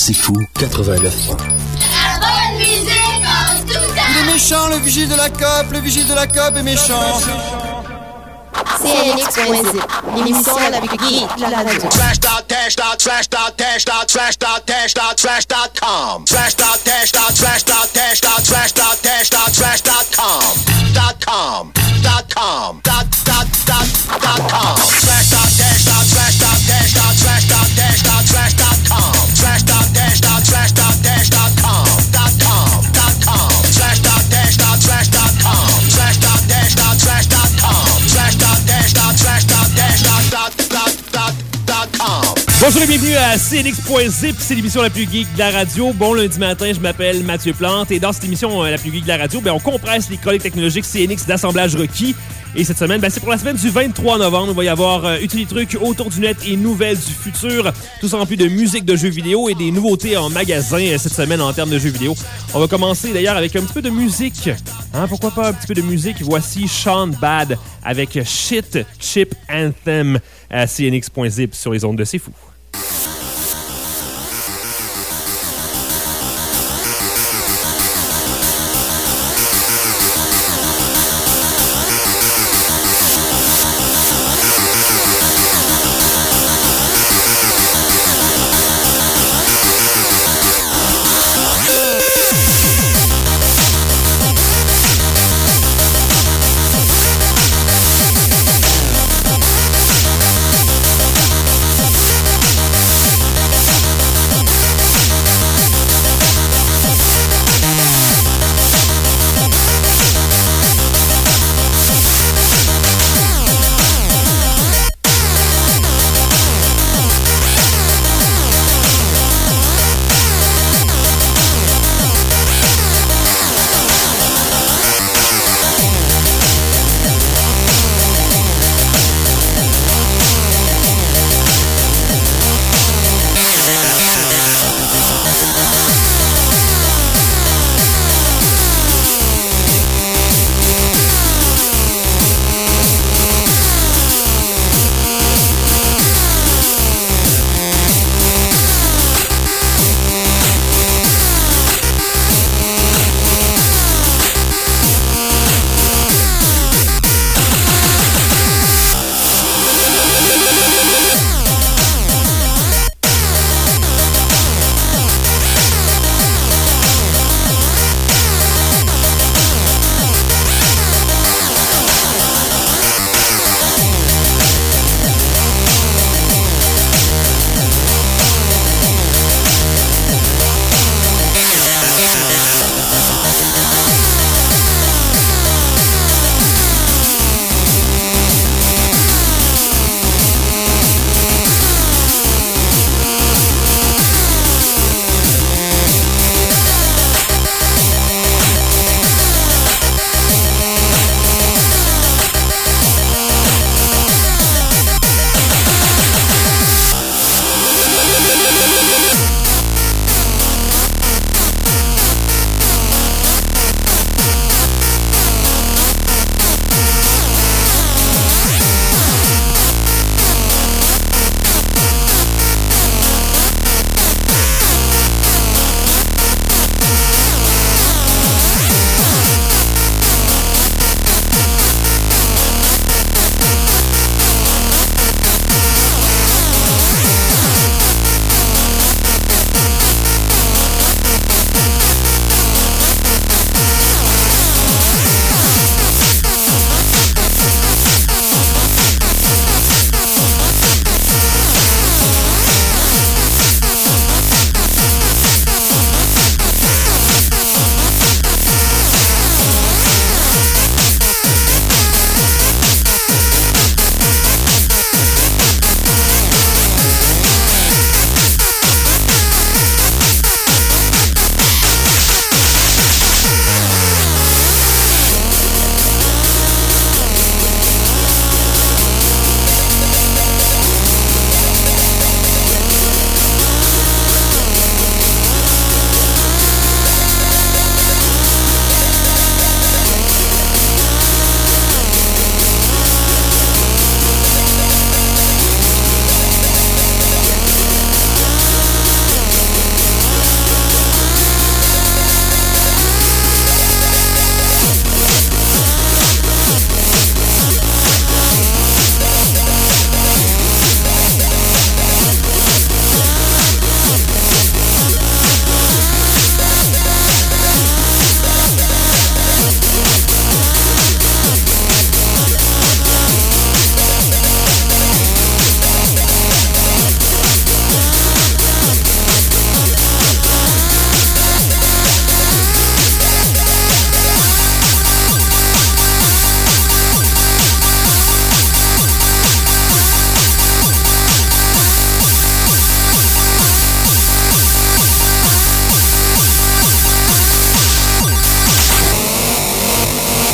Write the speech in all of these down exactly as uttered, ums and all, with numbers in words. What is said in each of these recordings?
C'est fou, quatre-vingt-neuf. La bonne musique en tout temps. Il est méchant, le vigile de la C O P, le vigile de la C O P est méchant. C N X point zip, l'émission la plus geek de la radio. Slash dot dash dot slash dot dash dot slash dot dash dot slash dot com. Slash dot dash dot slash dot dash dot slash dot dash dot slash dot com. Dot com. Dot com. Dot dot dot dot com. Slash dot dash dot slash dot dash dot slash dot dash dot slash dot com. Slash dot dash dot slash dot dash dot com. Dot com. Dot com. Slash dot dash dot slash dot com. Slash dot dash dot slash dot com. Slash dot dash dot slash dot dash dot dot dot dot dot com. Bonjour et bienvenue à C N X point zip, c'est l'émission la plus geek de la radio. Bon lundi matin, je m'appelle Mathieu Plante et dans cette émission euh, la plus geek de la radio, ben, on compresse les chroniques technologiques C N X d'assemblage requis. Et cette semaine, ben, c'est pour la semaine du vingt-trois novembre. Il va y avoir euh, Utilitrucs autour du net et nouvelles du futur. Tout ça en plus de musique de jeux vidéo et des nouveautés en magasin euh, cette semaine en termes de jeux vidéo. On va commencer d'ailleurs avec un petit peu de musique. Hein, pourquoi pas un petit peu de musique? Voici Sean Bad avec Shit Chip Anthem à C N X point zip sur les ondes de C'est Fou. La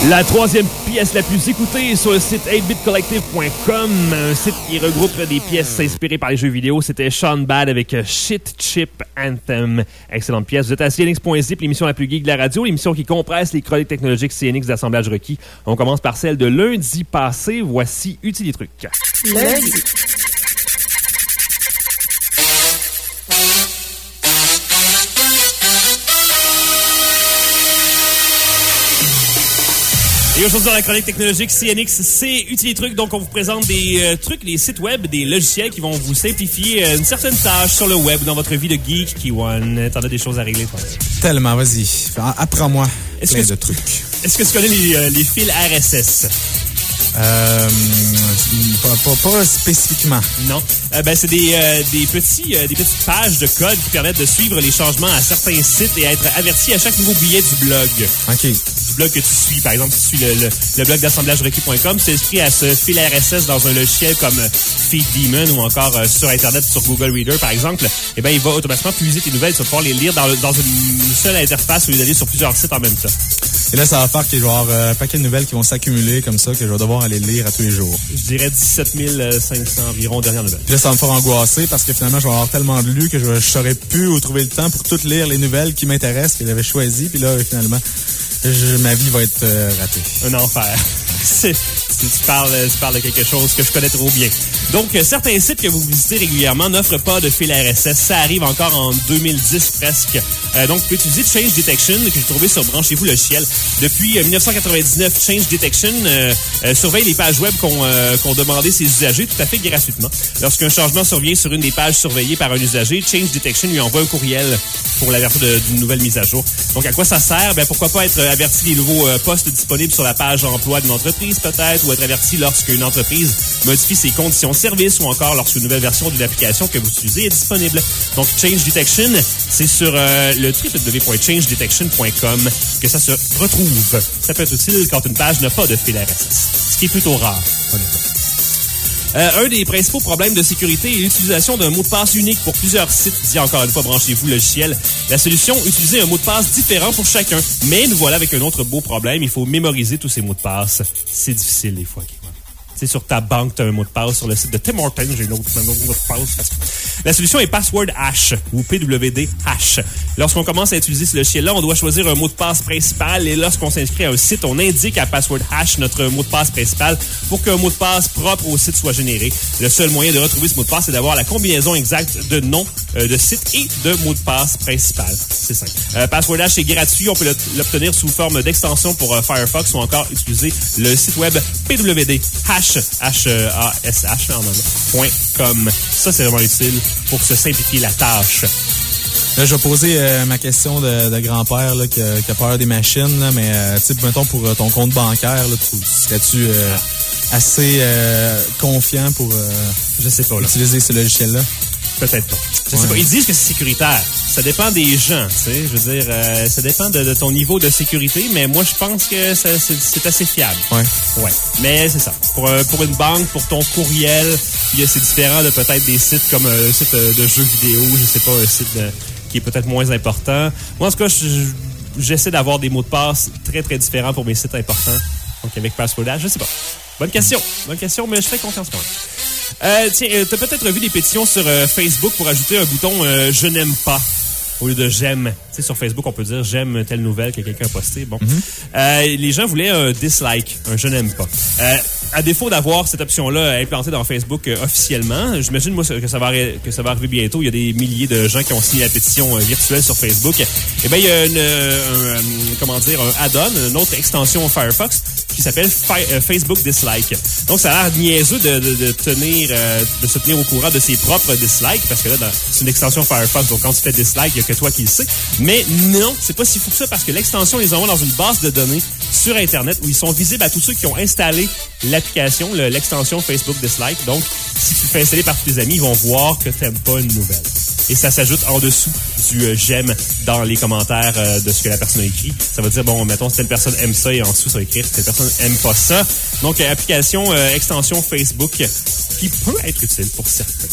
La troisième pièce la plus écoutée sur le site eight bit collective point com, un site qui regroupe des pièces inspirées par les jeux vidéo. C'était Sean Bad avec Shit Chip Anthem. Excellente pièce. Vous êtes à C N X point zip, l'émission la plus geek de la radio, l'émission qui compresse les chroniques technologiques C N X d'assemblage requis. On commence par celle de lundi passé. Voici Utilitruc. Lundi. Et aujourd'hui, dans la chronique technologique C N X, c'est Utilitruc. Donc, on vous présente des euh, trucs, des sites web, des logiciels qui vont vous simplifier euh, une certaine tâche sur le web dans votre vie de geek. Kiwan, t'en as des choses à régler, toi? Tellement, vas-y. Apprends-moi est-ce plein que, de trucs. Est-ce que tu connais les, euh, les fils R S S? Euh, pas, pas, pas spécifiquement. Non. Euh, ben, c'est des, euh, des, petits, euh, des petites pages de code qui permettent de suivre les changements à certains sites et être averti à chaque nouveau billet du blog. OK. Du blog que tu suis. Par exemple, si tu suis le, le, le blog d'assemblage requis point com, tu t'inscris à ce fil R S S dans un logiciel comme FeedDemon ou encore euh, sur Internet, sur Google Reader, par exemple. Eh ben, il va automatiquement puiser tes nouvelles. Tu vas pouvoir les lire dans, le, dans une seule interface au lieu d'aller sur plusieurs sites en même temps. Et là, ça va faire qu'il va y avoir euh, un paquet de nouvelles qui vont s'accumuler comme ça, que je vais devoir aller lire à tous les jours. Je dirais dix-sept mille cinq cents environ dernières nouvelles. Puis là, ça va me faire angoisser parce que finalement, je vais avoir tellement de lus que je ne saurais plus où trouver le temps pour toutes lire les nouvelles qui m'intéressent, que j'avais choisies. Puis là, finalement, je, ma vie va être euh, ratée. Un enfer. C'est, tu, parles, tu parles de quelque chose que je connais trop bien. Donc, euh, certains sites que vous visitez régulièrement n'offrent pas de fil R S S. Ça arrive encore en deux mille dix presque. Euh, donc, vous pouvez utiliser Change Detection, que j'ai trouvé sur Branchez-vous logiciel. Depuis euh, dix-neuf cent quatre-vingt-dix-neuf, Change Detection euh, euh, surveille les pages web qu'ont, euh, qu'ont demandé ses usagers tout à fait gratuitement. Lorsqu'un changement survient sur une des pages surveillées par un usager, Change Detection lui envoie un courriel pour l'avertir de, d'une nouvelle mise à jour. Donc, à quoi ça sert? Ben, pourquoi pas être averti des nouveaux euh, postes disponibles sur la page emploi d'une entreprise, peut-être, ou être averti lorsqu'une entreprise modifie ses conditions de service ou encore lorsqu'une nouvelle version d'une application que vous utilisez est disponible. Donc, Change Detection, c'est sur euh, le w w w point change detection point com que ça se retrouve. Ça peut être utile quand une page n'a pas de fil R S S, ce qui est plutôt rare, honnêtement. Euh, un des principaux problèmes de sécurité est l'utilisation d'un mot de passe unique pour plusieurs sites, dit encore une fois Branchez-vous logiciel. La solution, utiliser un mot de passe différent pour chacun. Mais nous voilà avec un autre beau problème, il faut mémoriser tous ces mots de passe. C'est difficile des fois. Tu sais, sur ta banque, tu as un mot de passe. Sur le site de Tim Hortons, j'ai un autre, un autre mot de passe. La solution est Password Hash ou P W D Hash. Lorsqu'on commence à utiliser ce logiciel-là, on doit choisir un mot de passe principal et lorsqu'on s'inscrit à un site, on indique à Password Hash notre mot de passe principal pour qu'un mot de passe propre au site soit généré. Le seul moyen de retrouver ce mot de passe, c'est d'avoir la combinaison exacte de nom euh, de site et de mot de passe principal. C'est simple. Euh, Password Hash est gratuit. On peut l'obtenir sous forme d'extension pour euh, Firefox ou encore utiliser le site web P W D Hash. H A S H en anglais, point com. Ça, c'est vraiment utile pour se simplifier la tâche. Là, je vais poser euh, ma question de, de grand-père là, qui, a, qui a peur des machines, là, mais euh, tu sais, mettons pour euh, ton compte bancaire, là, tu, serais-tu euh, assez euh, confiant pour euh, je sais pas, là. utiliser ce logiciel-là? Peut-être pas. Je ouais. sais pas. Ils disent que c'est sécuritaire. Ça dépend des gens, tu sais. Je veux dire, euh, ça dépend de, de ton niveau de sécurité, mais moi, je pense que ça, c'est, c'est assez fiable. Ouais. Ouais. Mais c'est ça. Pour, euh, pour une banque, pour ton courriel, c'est différent de peut-être des sites comme un site de jeux vidéo, je sais pas, un site de, qui est peut-être moins important. Moi, en tout cas, je, j'essaie d'avoir des mots de passe très, très différents pour mes sites importants. Donc, avec Password Hash, je sais pas. Bonne question. Bonne question, mais je fais confiance quand même. Euh, tiens, euh, t'as peut-être vu des pétitions sur euh, Facebook pour ajouter un bouton euh, « Je n'aime pas » au lieu de « j'aime ». Tu sais, sur Facebook, on peut dire « j'aime telle nouvelle que quelqu'un a postée ». Bon. Mm-hmm. Euh, les gens voulaient un dislike, un « je n'aime pas euh, ». À défaut d'avoir cette option-là implantée dans Facebook euh, officiellement, j'imagine moi que ça va arri- que ça va arriver bientôt. Il y a des milliers de gens qui ont signé la pétition euh, virtuelle sur Facebook. Eh bien, il y a une, euh, un, comment dire, un add-on, une autre extension Firefox qui s'appelle Fi- euh, Facebook Dislike. Donc, ça a l'air niaiseux de, de, de tenir, euh, de se tenir au courant de ses propres dislikes, parce que là, dans, c'est une extension Firefox, donc quand tu fais dislike, il n'y a que toi qui le sais. Mais non, c'est pas si fou que ça, parce que l'extension les envoie dans une base de données sur Internet où ils sont visibles à tous ceux qui ont installé l'application, le, l'extension Facebook Dislike. Donc, si tu le fais installer par tous tes amis, ils vont voir que tu n'aimes pas une nouvelle. Et ça s'ajoute en dessous du euh, j'aime dans les commentaires euh, de ce que la personne a écrit. Ça va dire, bon, mettons, si telle personne aime ça, et en dessous, ça va écrire, si telle personne aime pas ça. Donc, euh, application, euh, extension Facebook qui peut être utile pour certains.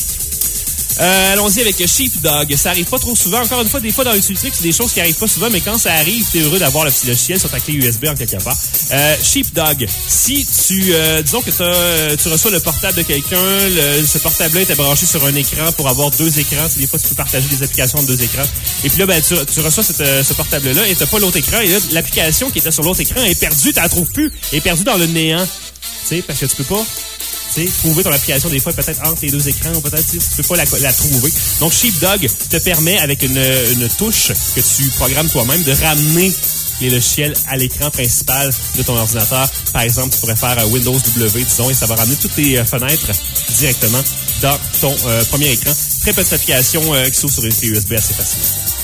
Euh, allons-y avec Sheepdog. Ça arrive pas trop souvent. Encore une fois, des fois dans Utilitruc, c'est des choses qui arrivent pas souvent, mais quand ça arrive, t'es heureux d'avoir le petit logiciel sur ta clé U S B en quelque part. Euh, Sheepdog, si tu, euh, disons que t'as, tu reçois le portable de quelqu'un, le, ce portable-là était branché sur un écran pour avoir deux écrans. Tu sais, des fois, tu peux partager des applications de deux écrans. Et puis là, ben, tu, tu reçois cette, ce portable-là et t'as pas l'autre écran. Et là, l'application qui était sur l'autre écran est perdue, tu la trouves plus, est perdue dans le néant. Tu sais, parce que tu peux pas... Tu sais, trouver ton application des fois peut-être entre les deux écrans ou peut-être tu peux pas la, la trouver. Donc Sheepdog te permet avec une, une touche que tu programmes toi-même de ramener les logiciels à l'écran principal de ton ordinateur. Par exemple, tu pourrais faire Windows W, disons, et ça va ramener toutes tes fenêtres directement dans ton euh, premier écran. Très petite application euh, qui s'ouvre sur une clé U S B assez facile.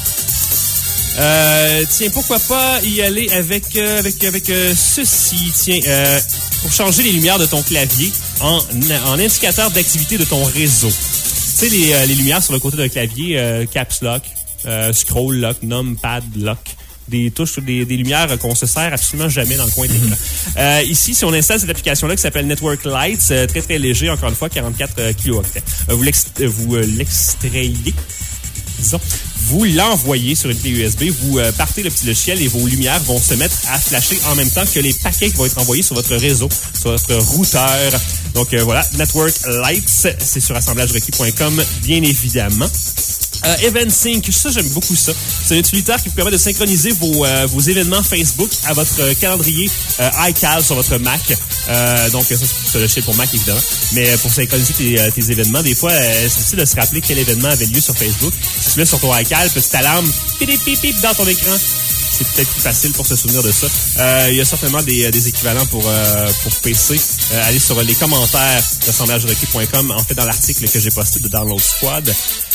Euh, tiens, pourquoi pas y aller avec euh, avec avec euh, ceci. Tiens, euh, pour changer les lumières de ton clavier en, en indicateur d'activité de ton réseau. Tu sais, les, euh, les lumières sur le côté d'un clavier, euh, Caps Lock, euh, Scroll Lock, Numpad Lock, des touches, des, des lumières qu'on se sert absolument jamais dans le coin de l'écran. Euh, ici, si on installe cette application-là qui s'appelle Network Lights, euh, très très léger, encore une fois, quarante-quatre euh, kilooctets. Euh, vous l'ex- euh, vous euh, l'extrayez, disons. Vous l'envoyez sur une clé U S B, vous euh, partez le petit logiciel et vos lumières vont se mettre à flasher en même temps que les paquets qui vont être envoyés sur votre réseau, sur votre routeur. Donc euh, voilà, Network Lights, c'est sur assemblage requis point com, bien évidemment. Euh, EventSync, ça j'aime beaucoup ça. C'est un utilitaire qui vous permet de synchroniser vos, euh, vos événements Facebook à votre euh, calendrier euh, iCal sur votre Mac. Euh, donc ça c'est le logiciel pour Mac évidemment. Mais pour synchroniser tes, euh, tes événements, des fois euh, c'est difficile de se rappeler quel événement avait lieu sur Facebook. Si tu mets sur ton iCal, petite alarme, pip pip pip dans ton écran. C'est peut-être plus facile pour se souvenir de ça. Euh, il y a certainement des, des équivalents pour euh, pour P C. Euh, allez sur les commentaires d'assemblage requis point com, en fait dans l'article que j'ai posté de Download Squad.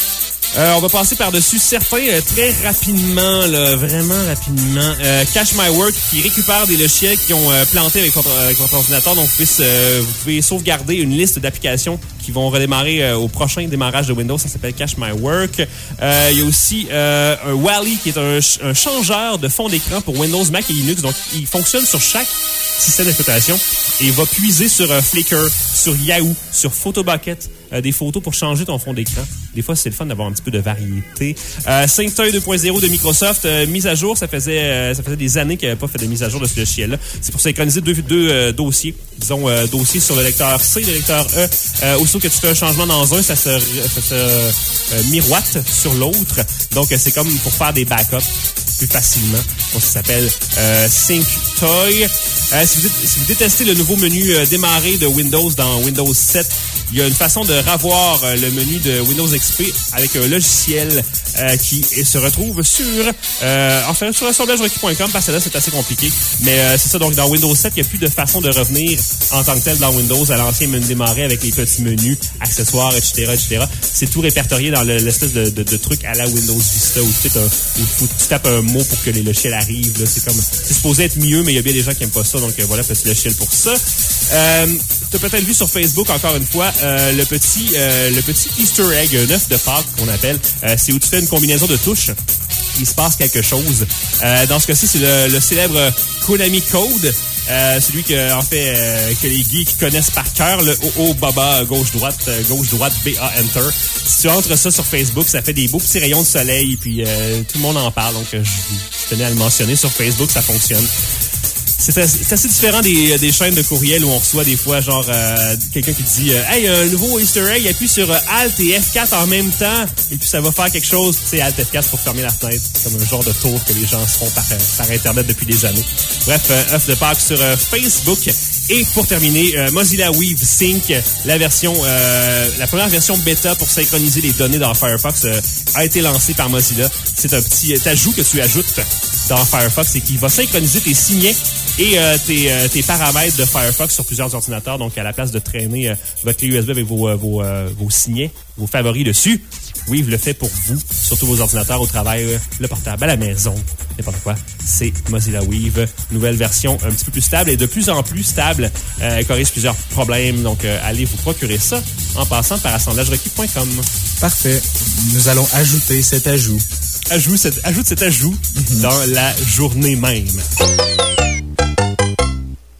Euh, on va passer par-dessus certains euh, très rapidement, là, vraiment rapidement. Euh, Cache My Work qui récupère des logiciels qui ont euh, planté avec votre, avec votre ordinateur. Donc, vous pouvez, euh, vous pouvez sauvegarder une liste d'applications qui vont redémarrer euh, au prochain démarrage de Windows. Ça s'appelle Cache My Work. Euh, il y a aussi euh, un Wally qui est un, un changeur de fond d'écran pour Windows, Mac et Linux. Donc, il fonctionne sur chaque système d'exploitation et il va puiser sur euh, Flickr, sur Yahoo, sur Photobucket, euh, des photos pour changer ton fond d'écran. Des fois, c'est le fun d'avoir un petit peu de variété. Euh, SyncToy deux point zéro de Microsoft, euh, mise à jour. Ça faisait euh, ça faisait des années qu'il n'y avait pas fait de mise à jour de ce logiciel-là. C'est pour synchroniser deux, deux euh, dossiers. Disons, euh, dossier sur le lecteur C, le lecteur E. Euh, aussitôt que tu fais un changement dans un, ça se, ça se euh, miroite sur l'autre. Donc, euh, c'est comme pour faire des backups plus facilement. Donc, ça s'appelle euh, SyncToy. Euh, si, vous, si vous détestez le nouveau menu euh, démarrer de Windows dans Windows sept, il y a une façon de ravoir euh, le menu de Windows X P avec un logiciel euh, qui se retrouve sur euh, enfin sur assemblage requis point com parce que là c'est assez compliqué. Mais euh, c'est ça, donc dans Windows sept, il n'y a plus de façon de revenir en tant que tel dans Windows à l'ancien menu démarrer avec les petits menus, accessoires, et cetera, et cetera. C'est tout répertorié dans le, l'espèce de, de, de truc à la Windows Vista où tu, un, où tu tapes un mot pour que les logiciels arrivent. Là. C'est comme c'est supposé être mieux, mais il y a bien des gens qui n'aiment pas ça, donc euh, voilà, petit logiciel pour ça. Euh, tu as peut-être vu sur Facebook, encore une fois, euh, le petit euh, le petit Easter egg, un œuf de Pâques qu'on appelle. Euh, c'est où tu fais une combinaison de touches. Il se passe quelque chose. Euh, dans ce cas-ci, c'est le, le célèbre Konami Code. Euh, celui que, en fait, euh, que les geeks connaissent par cœur, le O O Baba gauche-droite, gauche-droite, B A Enter. Si tu entres ça sur Facebook, ça fait des beaux petits rayons de soleil, puis euh, tout le monde en parle, donc je, je tenais à le mentionner. Sur Facebook, ça fonctionne. C'est assez, c'est assez différent des, des chaînes de courriel où on reçoit des fois genre euh, quelqu'un qui dit euh, « Hey, un nouveau Easter egg, appuie sur euh, Alt et F quatre en même temps et puis ça va faire quelque chose. » Tu sais, Alt F quatre pour fermer la fenêtre. C'est comme un genre de tour que les gens se font par, par Internet depuis des années. Bref, euh, œuf de Pâques sur euh, Facebook. Et pour terminer, euh, Mozilla Weave Sync, la version, euh, la première version bêta pour synchroniser les données dans Firefox euh, a été lancée par Mozilla. C'est un petit ajout que tu ajoutes dans Firefox et qui va synchroniser tes signets et euh, tes, euh, tes paramètres de Firefox sur plusieurs ordinateurs. Donc, à la place de traîner euh, votre clé U S B avec vos, euh, vos, euh, vos signets, vos favoris dessus, Weave le fait pour vous, sur tous vos ordinateurs, au travail, euh, le portable, à la maison, n'importe quoi. C'est Mozilla Weave, nouvelle version un petit peu plus stable et de plus en plus stable, euh, corrige plusieurs problèmes. Donc, euh, allez vous procurer ça en passant par assemblage requis point com. Parfait. Nous allons ajouter cet ajout. Ajoute cet, ajoute cet ajout mm-hmm. dans la journée même.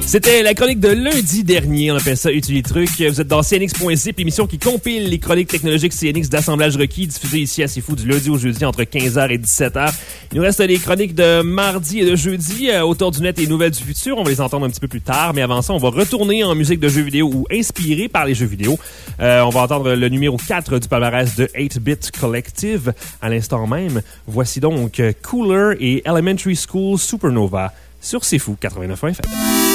C'était la chronique de lundi dernier. On appelle ça Utile Truc. Vous êtes dans C N X point zip, émission qui compile les chroniques technologiques C N X d'assemblage requis, diffusées ici à C'est Fou du lundi au jeudi entre quinze heures et dix-sept heures. Il nous reste les chroniques de mardi et de jeudi, euh, autour du net et nouvelles du futur. On va les entendre un petit peu plus tard, mais avant ça, on va retourner en musique de jeux vidéo ou inspiré par les jeux vidéo. Euh, on va entendre le numéro quatre du palmarès de eight bit Collective à l'instant même. Voici donc Cooler et Elementary School Supernova sur C'est Fou quatre-vingt-neuf F M.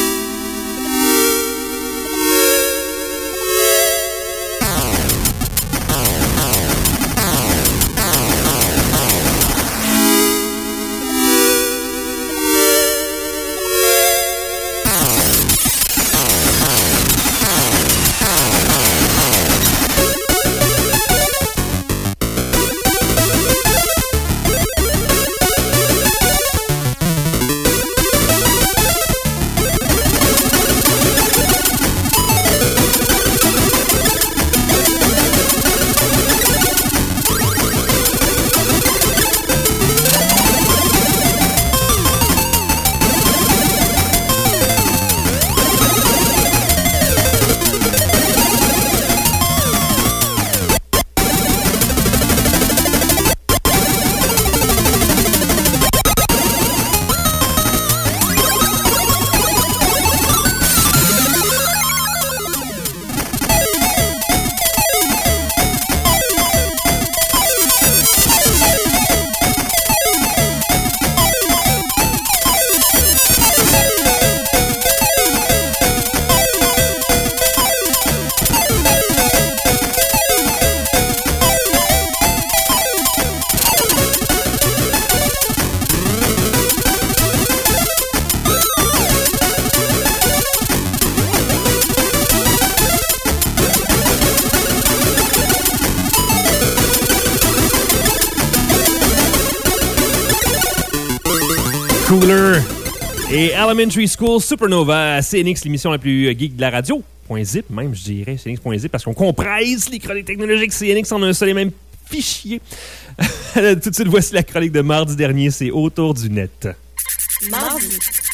Cooler et Elementary School Supernova à C N X, l'émission la plus geek de la radio. .zip, même, je dirais, C N X point zip, parce qu'on compresse les chroniques technologiques C N X en un seul et même fichier. Tout de suite, voici la chronique de mardi dernier, c'est Autour du net. Mardi.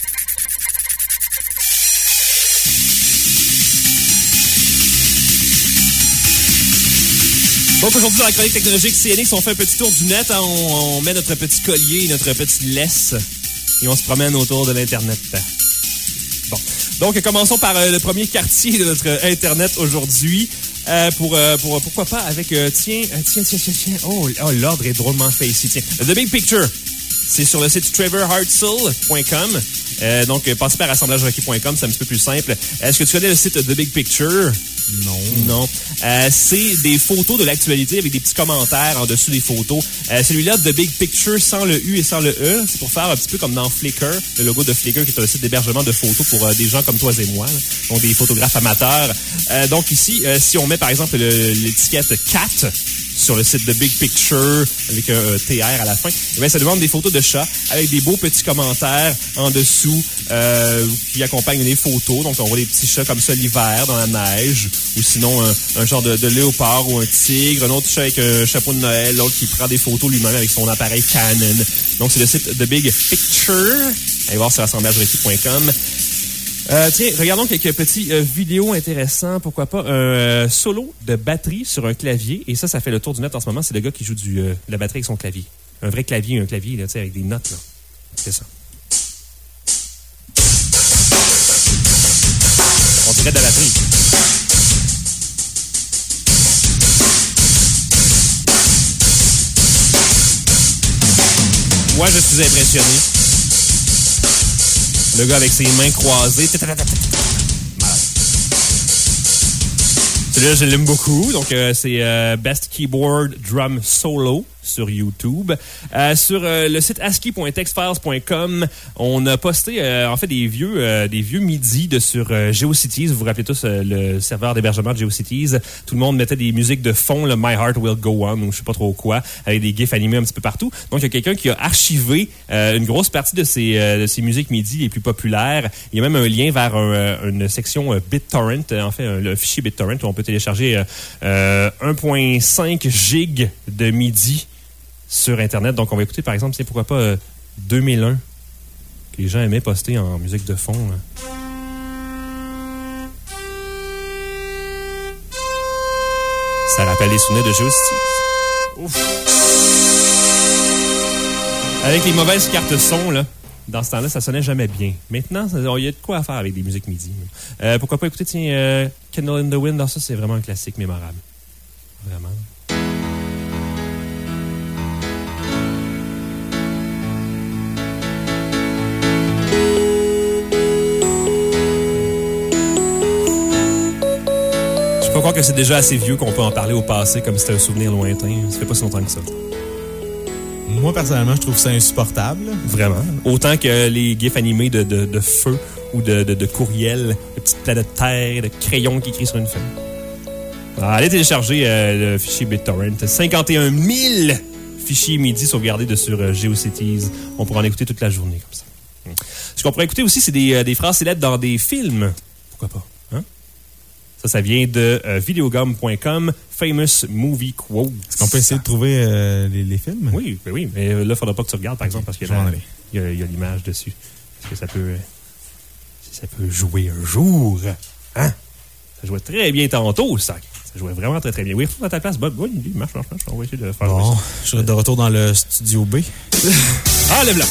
Donc aujourd'hui, dans la chronique technologique C N X, on fait un petit tour du net, hein, on, on met notre petit collier, notre petite laisse, et on se promène autour de l'Internet. Bon. Donc, commençons par euh, le premier quartier de notre euh, Internet aujourd'hui. Euh, pour, euh, pour, pourquoi pas avec, euh, tiens, euh, tiens, tiens, tiens, tiens, oh, oh l'ordre est drôlement fait ici, tiens. The Big Picture. C'est sur le site trevor hartzell point com. Euh, donc, euh, passez par assemblage requis point com, c'est un petit peu plus simple. Est-ce que tu connais le site The Big Picture? Non. Non. Euh, c'est des photos de l'actualité avec des petits commentaires en dessous des photos. Euh, celui-là, The Big Picture, sans le U et sans le E, c'est pour faire un petit peu comme dans Flickr, le logo de Flickr, qui est un site d'hébergement de photos pour euh, des gens comme toi et moi, là, donc des photographes amateurs. Euh, donc ici, euh, si on met par exemple le, l'étiquette Cat sur le site de Big Picture avec un euh, T R à la fin, eh bien, ça demande des photos de chats avec des beaux petits commentaires en dessous euh, qui accompagnent les photos. Donc, on voit des petits chats comme ça l'hiver dans la neige, ou sinon un, un genre de, de léopard ou un tigre, un autre chat avec un chapeau de Noël, l'autre qui prend des photos lui-même avec son appareil Canon. Donc, c'est le site de Big Picture. Allez voir sur assemblage requis point com. Euh, tiens, regardons quelques petits euh, vidéos intéressants. Pourquoi pas un euh, solo de batterie sur un clavier. Et ça, ça fait le tour du net en ce moment. C'est le gars qui joue du, euh, de la batterie avec son clavier. Un vrai clavier, un clavier là, avec des notes. Là. C'est ça. On dirait de la batterie. Moi, je suis impressionné. Le gars avec ses mains croisées. Celui-là, je l'aime beaucoup. Donc, euh, c'est euh, Best Keyboard Drum Solo sur YouTube. Euh, sur euh, le site ascii point texfiles point com, on a posté euh, en fait des vieux euh, des vieux midis de sur euh, GeoCities. Vous vous rappelez tous euh, le serveur d'hébergement de GeoCities. Tout le monde mettait des musiques de fond, le My Heart Will Go On ou je sais pas trop quoi, avec des gifs animés un petit peu partout. Donc il y a quelqu'un qui a archivé euh, une grosse partie de ces euh, de ces musiques midi les plus populaires. Il y a même un lien vers un, une section euh, BitTorrent, euh, en fait un, le fichier BitTorrent où on peut télécharger euh, euh, un virgule cinq gigs de midi sur Internet. Donc, on va écouter, par exemple, c'est pourquoi pas euh, deux mille un, que les gens aimaient poster en musique de fond. Là. Ça rappelle les souvenirs de Justice. Ouf. Avec les mauvaises cartes son, là, dans ce temps-là, ça sonnait jamais bien. Maintenant, il y a de quoi à faire avec des musiques MIDI. Euh, pourquoi pas écouter, tiens, euh, Candle in the Wind, dans ça, c'est vraiment un classique mémorable. Vraiment. Je peux croire que c'est déjà assez vieux qu'on peut en parler au passé comme si c'était un souvenir lointain. Ça fait pas si longtemps que ça. Moi, personnellement, je trouve ça insupportable. Vraiment. Autant que les gifs animés de, de, de feu ou de, de, de courriel, de petites planètes terre, de crayons qui écrivent sur une feuille. Alors, allez télécharger euh, le fichier BitTorrent. cinquante et un mille fichiers MIDI sauvegardés de sur euh, GeoCities. On pourra en écouter toute la journée comme ça. Hum. Ce qu'on pourrait écouter aussi, c'est des, euh, des phrases célèbres dans des films. Pourquoi pas? Hein? Ça, ça vient de euh, videogum point com, Famous Movie Quotes. Est-ce qu'on peut essayer de trouver euh, les, les films? Oui, ben oui, mais là, il ne faudra pas que tu regardes, par exemple, parce qu'il y a, y a, y a l'image dessus. Parce que ça peut, ça peut jouer un jour. Hein? Ça jouait très bien tantôt, ça. Ça jouait vraiment très, très bien. Oui, retourne à ta place, Bob. Oui, marche, marche, marche. On va essayer de faire bon, ça. Je serai de retour dans le studio B. Ah, lève-la!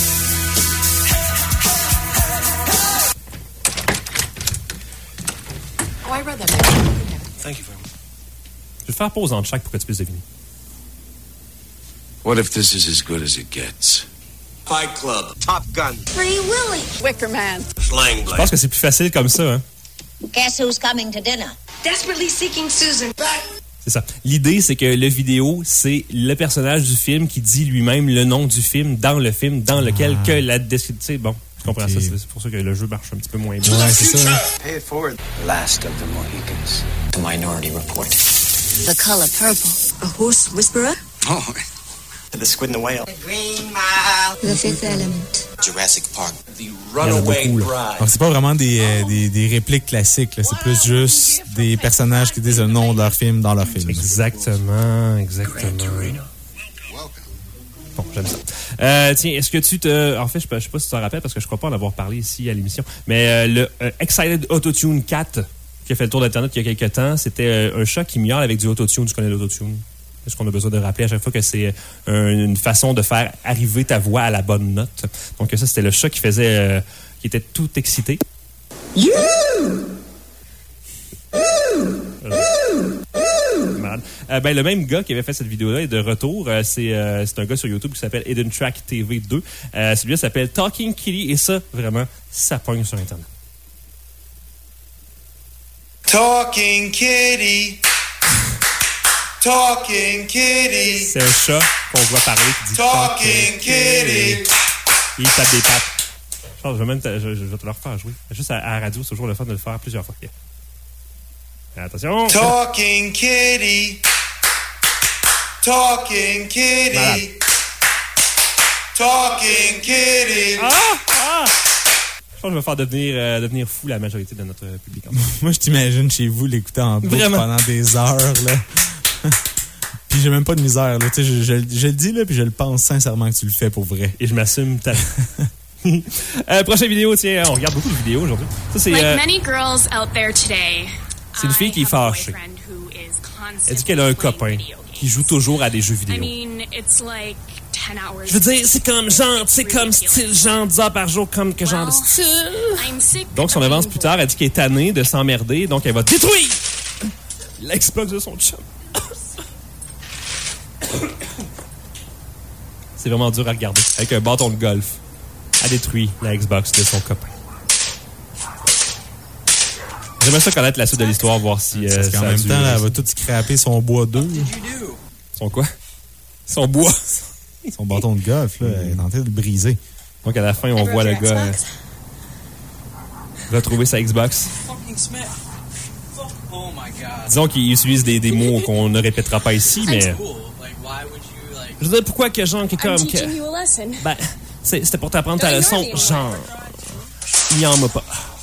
Thank you very much. Je vais te faire pause entre chaque pour que tu puisses deviner. What if this is as good as it gets? Fight Club. Top Gun. Free Willy. Wicker Man. Slang Je Blade. pense que c'est plus facile comme ça, hein? Guess who's coming to dinner? Desperately seeking Susan. C'est ça. L'idée, c'est que le vidéo, c'est le personnage du film qui dit lui-même le nom du film dans le film dans lequel Ah. que la description... Bon, tu comprends okay. ça. C'est pour ça que le jeu marche un petit peu moins bien. Ouais, c'est ça. Hein? Pay it forward. Last of the Mohicans. The Minority Report. The color purple. A horse whisperer? Oh, the Squid and the Whale. Green Mile. The Fifth Element. Jurassic Park. The Il y en a Runaway beaucoup, là. Bride. Donc, c'est pas vraiment des, euh, des, des répliques classiques. Là. C'est plus juste des personnages qui disent le nom de leur film dans leur film. Exactement, exactement. Bon, j'aime ça. Euh, tiens, est-ce que tu te... En fait, je ne sais pas si tu t'en rappelles, parce que je ne crois pas en avoir parlé ici à l'émission, mais euh, le euh, Excited Autotune quatre, qui a fait le tour d'Internet il y a quelques temps, c'était euh, un chat qui miaule avec du autotune. Tu connais l'autotune? Est-ce qu'on a besoin de rappeler à chaque fois que c'est euh, une façon de faire arriver ta voix à la bonne note? Donc ça, c'était le chat qui faisait... Euh, qui était tout excité. You! Malade. Euh, ben, le même gars qui avait fait cette vidéo-là est de retour. Euh, c'est, euh, c'est un gars sur YouTube qui s'appelle Hidden Track T V deux. Euh, celui-là s'appelle Talking Kitty et ça, vraiment, ça pogne sur Internet. Talking kitty. Talking kitty. C'est un chat qu'on voit parler qui dit Talking kitty. Il tape des pattes. Je pense que je vais même te, je, je vais te le refaire jouer. Juste à, à la radio, c'est toujours le fun de le faire plusieurs fois. Okay. Attention. Talking kitty. Talking kitty. Malade. Talking kitty. Ah! Ah! Je pense que je vais faire devenir, euh, devenir fou la majorité de notre public. Moi, je t'imagine chez vous l'écouter en boucle Vraiment? pendant des heures. Là. Puis j'ai même pas de misère. Là. Je, je, je, je le dis, là, puis je le pense sincèrement que tu le fais pour vrai. Et je m'assume tellement. euh, prochaine vidéo, tiens, on regarde beaucoup de vidéos aujourd'hui. Ça, c'est, Like euh, many girls out there today, c'est une fille qui est fâchée. Elle dit qu'elle a un copain qui joue toujours à des jeux vidéo. I mean, it's like ten hours. Je veux dire, c'est comme genre, c'est comme style genre dix heures par jour, comme que genre de style. I'm sick Donc, son of avance being plus tard, elle dit qu'elle est tannée de s'emmerder, donc elle va détruire l'Xbox de son chum. C'est vraiment dur à regarder. Avec un bâton de golf, elle détruit la Xbox de son copain. J'aimerais ça connaître la suite de l'histoire, voir si... Euh, Parce qu'en ça a même dû- temps, là, elle va tout scraper son bois d'eux. Son quoi? Son bois. Son bâton de golf, là, elle est en train de le briser. Donc, à la fin, on voit le gars euh, retrouver sa Xbox. Oh my god. Disons qu'il utilise des, des mots qu'on ne répétera pas ici, mais... Cool. Like, why would you, like... Je veux dire, pourquoi que genre, qui est I'm comme... teaching Que, you a lesson. ben, c'est- c'était pour t'apprendre ta Don't leçon. ignore me, Genre, il en m'a pas.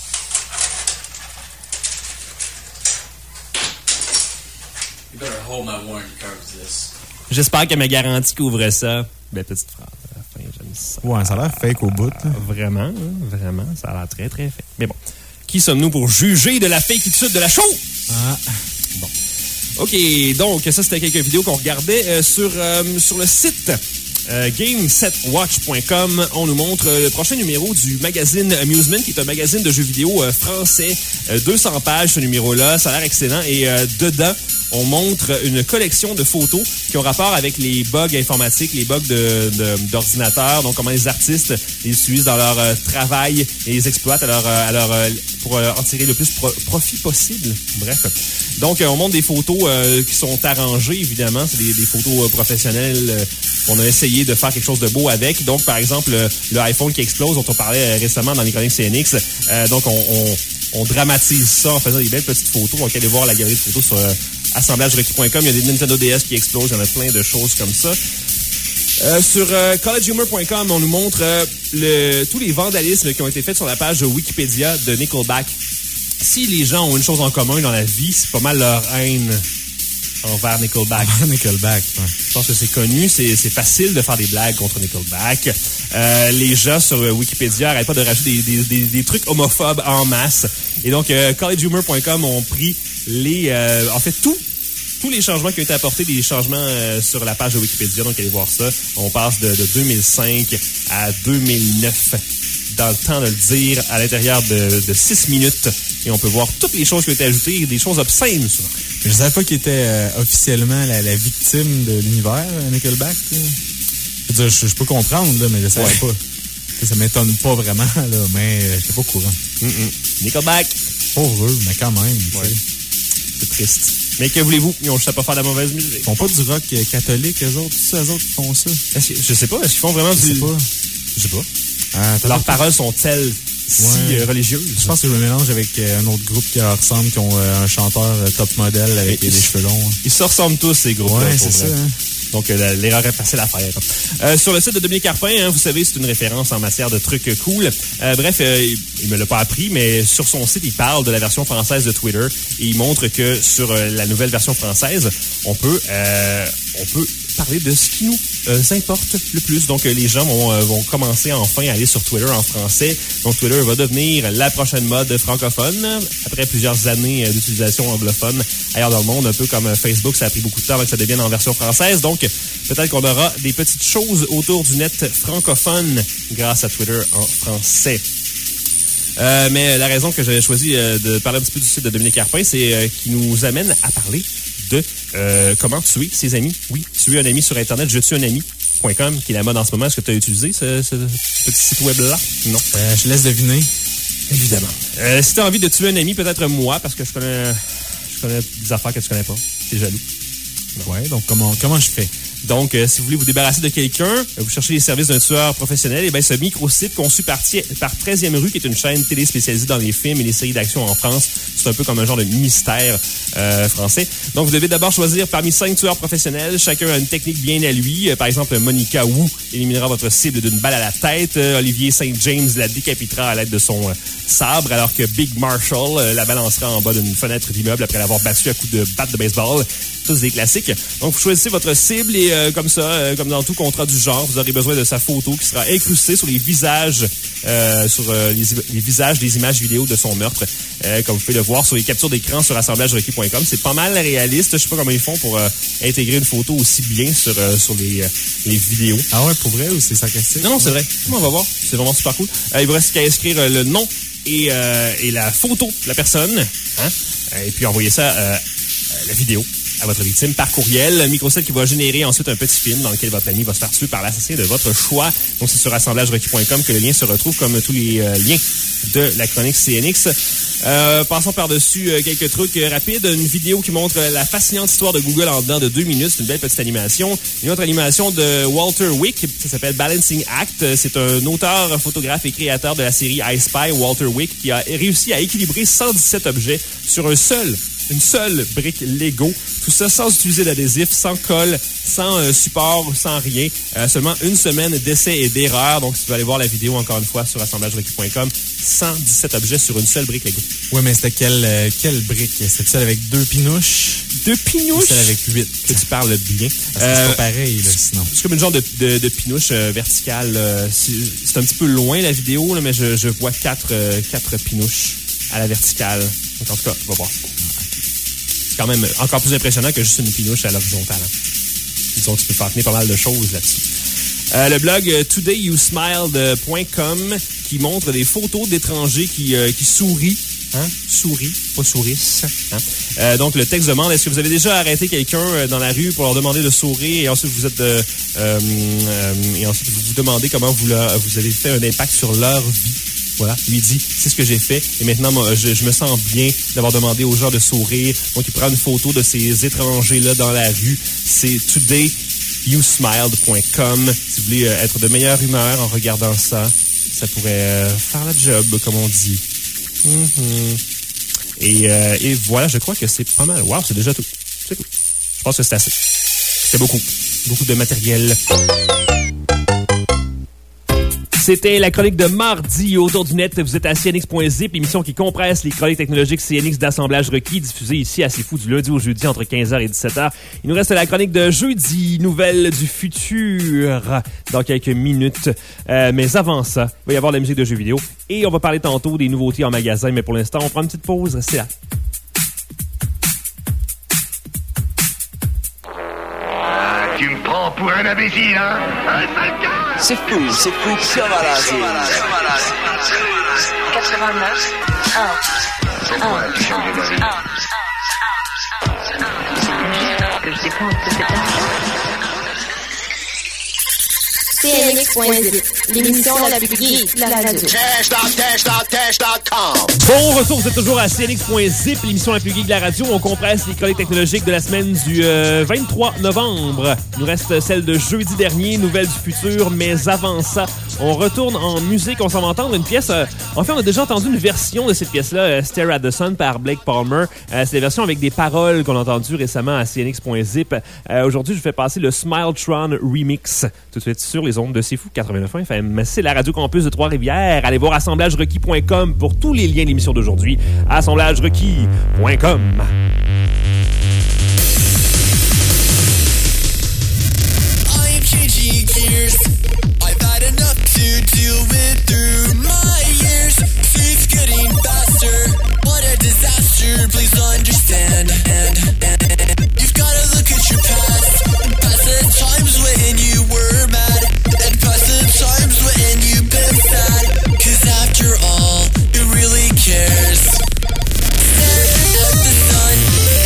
You better hold my warranty card with this. J'espère que ma garantie couvre ça. Ben, petite phrase à la fin, j'aime ça. Ouais, ça a l'air fake au bout. là. Ah, vraiment, hein, vraiment, ça a l'air très, très fake. Mais bon, qui sommes-nous pour juger de la fakeitude de la chose? Ah. Bon. OK, donc ça, c'était quelques vidéos qu'on regardait euh, sur, euh, sur le site euh, game set watch point com. On nous montre euh, le prochain numéro du magazine Amusement, qui est un magazine de jeux vidéo euh, français. Euh, deux cents pages, ce numéro-là. Ça a l'air excellent. Et euh, dedans, on montre une collection de photos qui ont rapport avec les bugs informatiques, les bugs de, de, d'ordinateur, donc comment les artistes les utilisent dans leur euh, travail et les exploitent à leur, à leur, euh, pour euh, en tirer le plus pro- profit possible. Bref. Donc, euh, on montre des photos euh, qui sont arrangées, évidemment. C'est des, des photos euh, professionnelles euh, qu'on a essayé de faire quelque chose de beau avec. Donc, par exemple, le, le iPhone qui explose, dont on parlait euh, récemment dans les chroniques C N X. Euh, donc, on, on, on dramatise ça en faisant des belles petites photos. Donc, allez voir la galerie de photos sur... Euh, assemblage requis point com, il y a des Nintendo D S qui explosent, il y en a plein de choses comme ça. Euh, sur euh, college humor point com, on nous montre euh, le, tous les vandalismes qui ont été faits sur la page de Wikipédia de Nickelback. Si les gens ont une chose en commun dans la vie, c'est pas mal leur haine envers Nickelback. Nickelback, ouais. Je pense que c'est connu, c'est, c'est facile de faire des blagues contre Nickelback. Euh, les gens sur Wikipédia n'arrêtent pas de rajouter des, des, des, des trucs homophobes en masse. Et donc, euh, college humor point com ont pris les, euh, en fait, tout, tous les changements qui ont été apportés, des changements euh, sur la page de Wikipédia. Donc, allez voir ça. On passe de, de deux mille cinq à deux mille neuf. Dans le temps de le dire, à l'intérieur de, de six minutes. Et on peut voir toutes les choses qui ont été ajoutées, des choses obscènes, souvent. Je savais pas qu'il était euh, officiellement la, la victime de l'univers, Nickelback. Là. Je veux dire, je, je peux comprendre, là, mais je savais ouais. pas. Ça m'étonne pas vraiment, là, mais euh, j'étais pas au courant. Mm-mm. Nickelback. Pauvre eux, mais quand même. Ouais. C'est triste. Mais que voulez-vous? Ils ont juste à pas faire de la mauvaise musique. Ils font pas du rock catholique, eux autres? C'est ça, eux autres qui font ça? Est-ce que, je sais pas. Est-ce qu'ils font vraiment je du... sais pas. Je sais pas. Ah, leurs paroles sont-elles si ouais. euh, religieuses? Je pense que je me mélange avec euh, un autre groupe qui leur ressemble, qui ont euh, un chanteur euh, top modèle avec des cheveux longs. Hein. Ils se ressemblent tous, ces groupes-là. Ouais, c'est ça. Hein. Donc, euh, l'erreur est facile à faire. Euh, sur le site de Dominique Carpin, hein, vous savez, c'est une référence en matière de trucs cool. Euh, bref, euh, il me l'a pas appris, mais sur son site, il parle de la version française de Twitter et il montre que sur euh, la nouvelle version française, on peut, euh, on peut parler de ce qui nous euh, importe le plus. Donc, euh, les gens vont, euh, vont commencer enfin à aller sur Twitter en français. Donc, Twitter va devenir la prochaine mode francophone après plusieurs années euh, d'utilisation anglophone ailleurs dans le monde, un peu comme euh, Facebook. Ça a pris beaucoup de temps avant que ça devienne en version française. Donc, peut-être qu'on aura des petites choses autour du net francophone grâce à Twitter en français. Euh, mais la raison que j'avais choisi euh, de parler un petit peu du site de Dominique Carpin, c'est euh, qui nous amène à parler de euh, comment tuer ses amis. Oui, tuer un ami sur Internet, je tue un ami point com, qui est la mode en ce moment. Est-ce que tu as utilisé ce, ce petit site web-là? Non. Euh, je laisse deviner. Évidemment. Euh, si tu as envie de tuer un ami, peut-être moi, parce que je connais, je connais des affaires que tu connais pas. T'es jaloux. Ouais, donc comment, comment je fais? Donc, euh, si vous voulez vous débarrasser de quelqu'un, vous cherchez les services d'un tueur professionnel, et bien ce micro-site conçu par, par treizième rue, qui est une chaîne télé spécialisée dans les films et les séries d'action en France. C'est un peu comme un genre de mystère euh, français. Donc, vous devez d'abord choisir parmi cinq tueurs professionnels. Chacun a une technique bien à lui. Euh, par exemple, Monica Wu éliminera votre cible d'une balle à la tête. Euh, Olivier Saint James la décapitera à l'aide de son euh, sabre, alors que Big Marshall euh, la balancera en bas d'une fenêtre d'immeuble après l'avoir battue à coups de batte de baseball. Tous des classiques. Donc, vous choisissez votre cible et euh, comme ça, euh, comme dans tout contrat du genre, vous aurez besoin de sa photo qui sera incrustée sur les visages, euh, sur euh, les, les visages des images vidéo de son meurtre, euh, comme vous pouvez le voir sur les captures d'écran sur assemblage requis point com. C'est pas mal réaliste. Je sais pas comment ils font pour euh, intégrer une photo aussi bien sur euh, sur les euh, les vidéos. Ah ouais, pour vrai ou c'est sarcastique? Non, non, c'est vrai. On va voir. C'est vraiment super cool. Euh, il vous reste qu'à inscrire euh, le nom et euh, et la photo de la personne, hein, et puis envoyer ça euh, la vidéo à votre victime par courriel. Microsite qui va générer ensuite un petit film dans lequel votre ami va se faire tuer par l'assassin de votre choix. Donc, c'est sur assemblage requis point com que le lien se retrouve, comme tous les euh, liens de la chronique C N X. Euh, passons par-dessus euh, quelques trucs euh, rapides. Une vidéo qui montre euh, la fascinante histoire de Google en dedans de deux minutes. C'est une belle petite animation. Une autre animation de Walter Wick, ça s'appelle Balancing Act. C'est un auteur, photographe et créateur de la série I Spy, Walter Wick, qui a réussi à équilibrer cent dix-sept objets sur un seul Une seule brique Lego. Tout ça sans utiliser d'adhésif, sans colle, sans euh, support, sans rien. Euh, seulement une semaine d'essais et d'erreurs. Donc, si tu veux aller voir la vidéo, encore une fois, sur assemblage requis point com, cent dix-sept objets sur une seule brique Lego. Ouais, mais c'était quelle, euh, quelle brique? C'était celle avec deux pinouches? Deux pinouches? Celle avec huit. Que tu parles bien. Parce que euh, c'est pas pareil, là, sinon. C'est comme une genre de, de, de pinouche euh, verticale. Euh, c'est, c'est un petit peu loin, la vidéo, là, mais je, je vois quatre, euh, quatre pinouches à la verticale. Donc, en tout cas, on va voir. c'est quand même encore plus impressionnant que juste une pinouche à l'horizontale. Disons, tu peux faire tenir pas mal de choses là-dessus. Euh, le blog euh, today you smiled point com qui montre des photos d'étrangers qui, euh, qui sourient. Hein? Souris, pas sourissent. Hein? Euh, donc, le texte demande, est-ce que vous avez déjà arrêté quelqu'un dans la rue pour leur demander de sourire et ensuite vous êtes euh, euh, et ensuite vous vous demandez comment vous, leur, vous avez fait un impact sur leur vie. Voilà, lui dit, c'est ce que j'ai fait et maintenant moi, je, je me sens bien d'avoir demandé aux gens de sourire. Donc, il prend une photo de ces étrangers-là dans la rue. C'est today you smiled point com. Si vous voulez être de meilleure humeur en regardant ça, ça pourrait euh, faire la job, comme on dit. Mm-hmm. Et, euh, et voilà, je crois que c'est pas mal. Wow, c'est déjà tout. C'est tout. Je pense que c'est assez. C'est beaucoup. Beaucoup de matériel. C'était la chronique de mardi autour du net. Vous êtes à C N X point zip, l'émission qui compresse les chroniques technologiques C N X d'assemblage requis, diffusée ici à C'est Fou du lundi au jeudi entre quinze heures et dix-sept heures. Il nous reste la chronique de jeudi, nouvelles du futur, dans quelques minutes. Euh, mais avant ça, il va y avoir la musique de jeux vidéo et on va parler tantôt des nouveautés en magasin. Mais pour l'instant, on prend une petite pause. Restez là. Tu me prends pour un imbécile, hein? Un sale gars! C'est fou, c'est fou, ça va là, c'est... quatre-vingt-neuf C'est quoi la question de ma vie? Que je dépense de cet argent. C N X point zip, l'émission la plus geek de la radio. Cash dot cash dot cash dot com. Bon retour, vous êtes toujours à C N X point zip, l'émission la plus geek de la radio. On compresse les chroniques technologiques de la semaine du euh, vingt-trois novembre. Il nous reste celle de jeudi dernier, nouvelles du futur. Mais avant ça, on retourne en musique. On s'en va entendre une pièce. Euh, en fait, on a déjà entendu une version de cette pièce-là, euh, Stare at the Sun par Blake Palmer. Euh, c'est la version avec des paroles qu'on a entendues récemment à C N X point zip. Euh, aujourd'hui, je vous fais passer le Smiletron Remix tout de suite sur les ondes de C'est Fou quatre-vingt-neuf F M. C'est la Radio Campus de Trois-Rivières. Allez voir assemblage requis point com pour tous les liens de l'émission d'aujourd'hui. assemblage requis point com. I am changing gears. I've had enough to deal with through my years. It's getting faster. What a disaster. Please understand. And, and, and you've got to look at your past. Past the times when you were mad. And past the times when you've been sad. Cause after all, who really cares? Stare at the sun.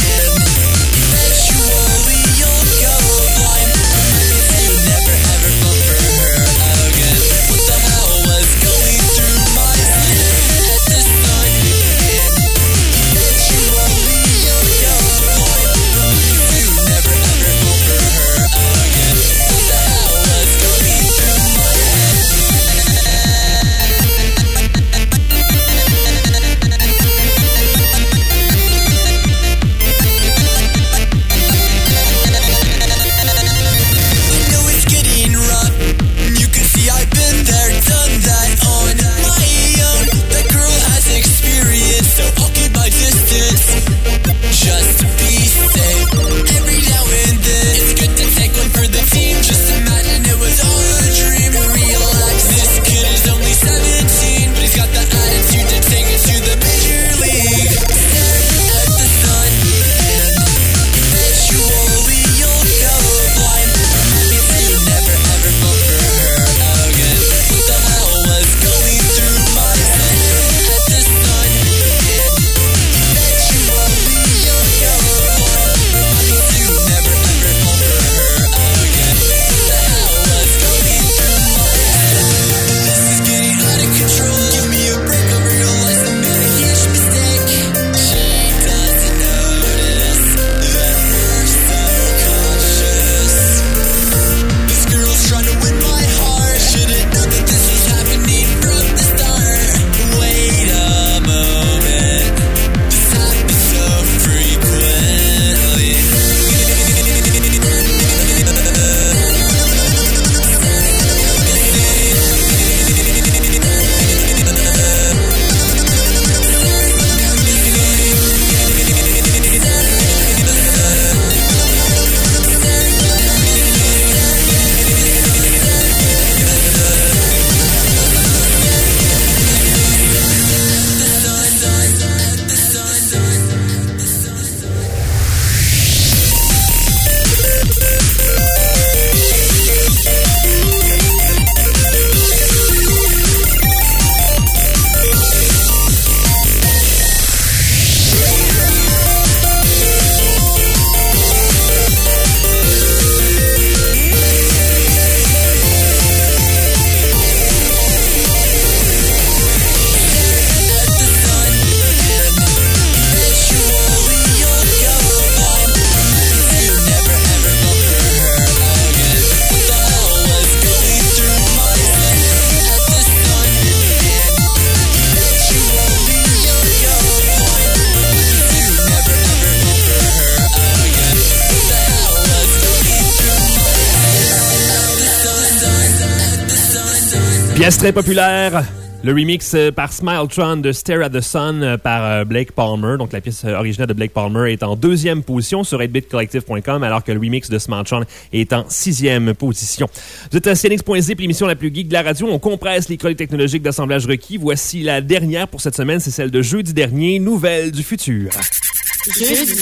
Pièce très populaire. Le remix par Smiletron de Stare at the Sun par Blake Palmer. Donc, la pièce originale de Blake Palmer est en deuxième position sur eight bit collective point com, alors que le remix de Smiletron est en sixième position. Vous êtes à C N X point zip, l'émission la plus geek de la radio. On compresse les chroniques technologiques d'assemblage requis. Voici la dernière pour cette semaine. C'est celle de jeudi dernier. Nouvelles du futur. Jeudi.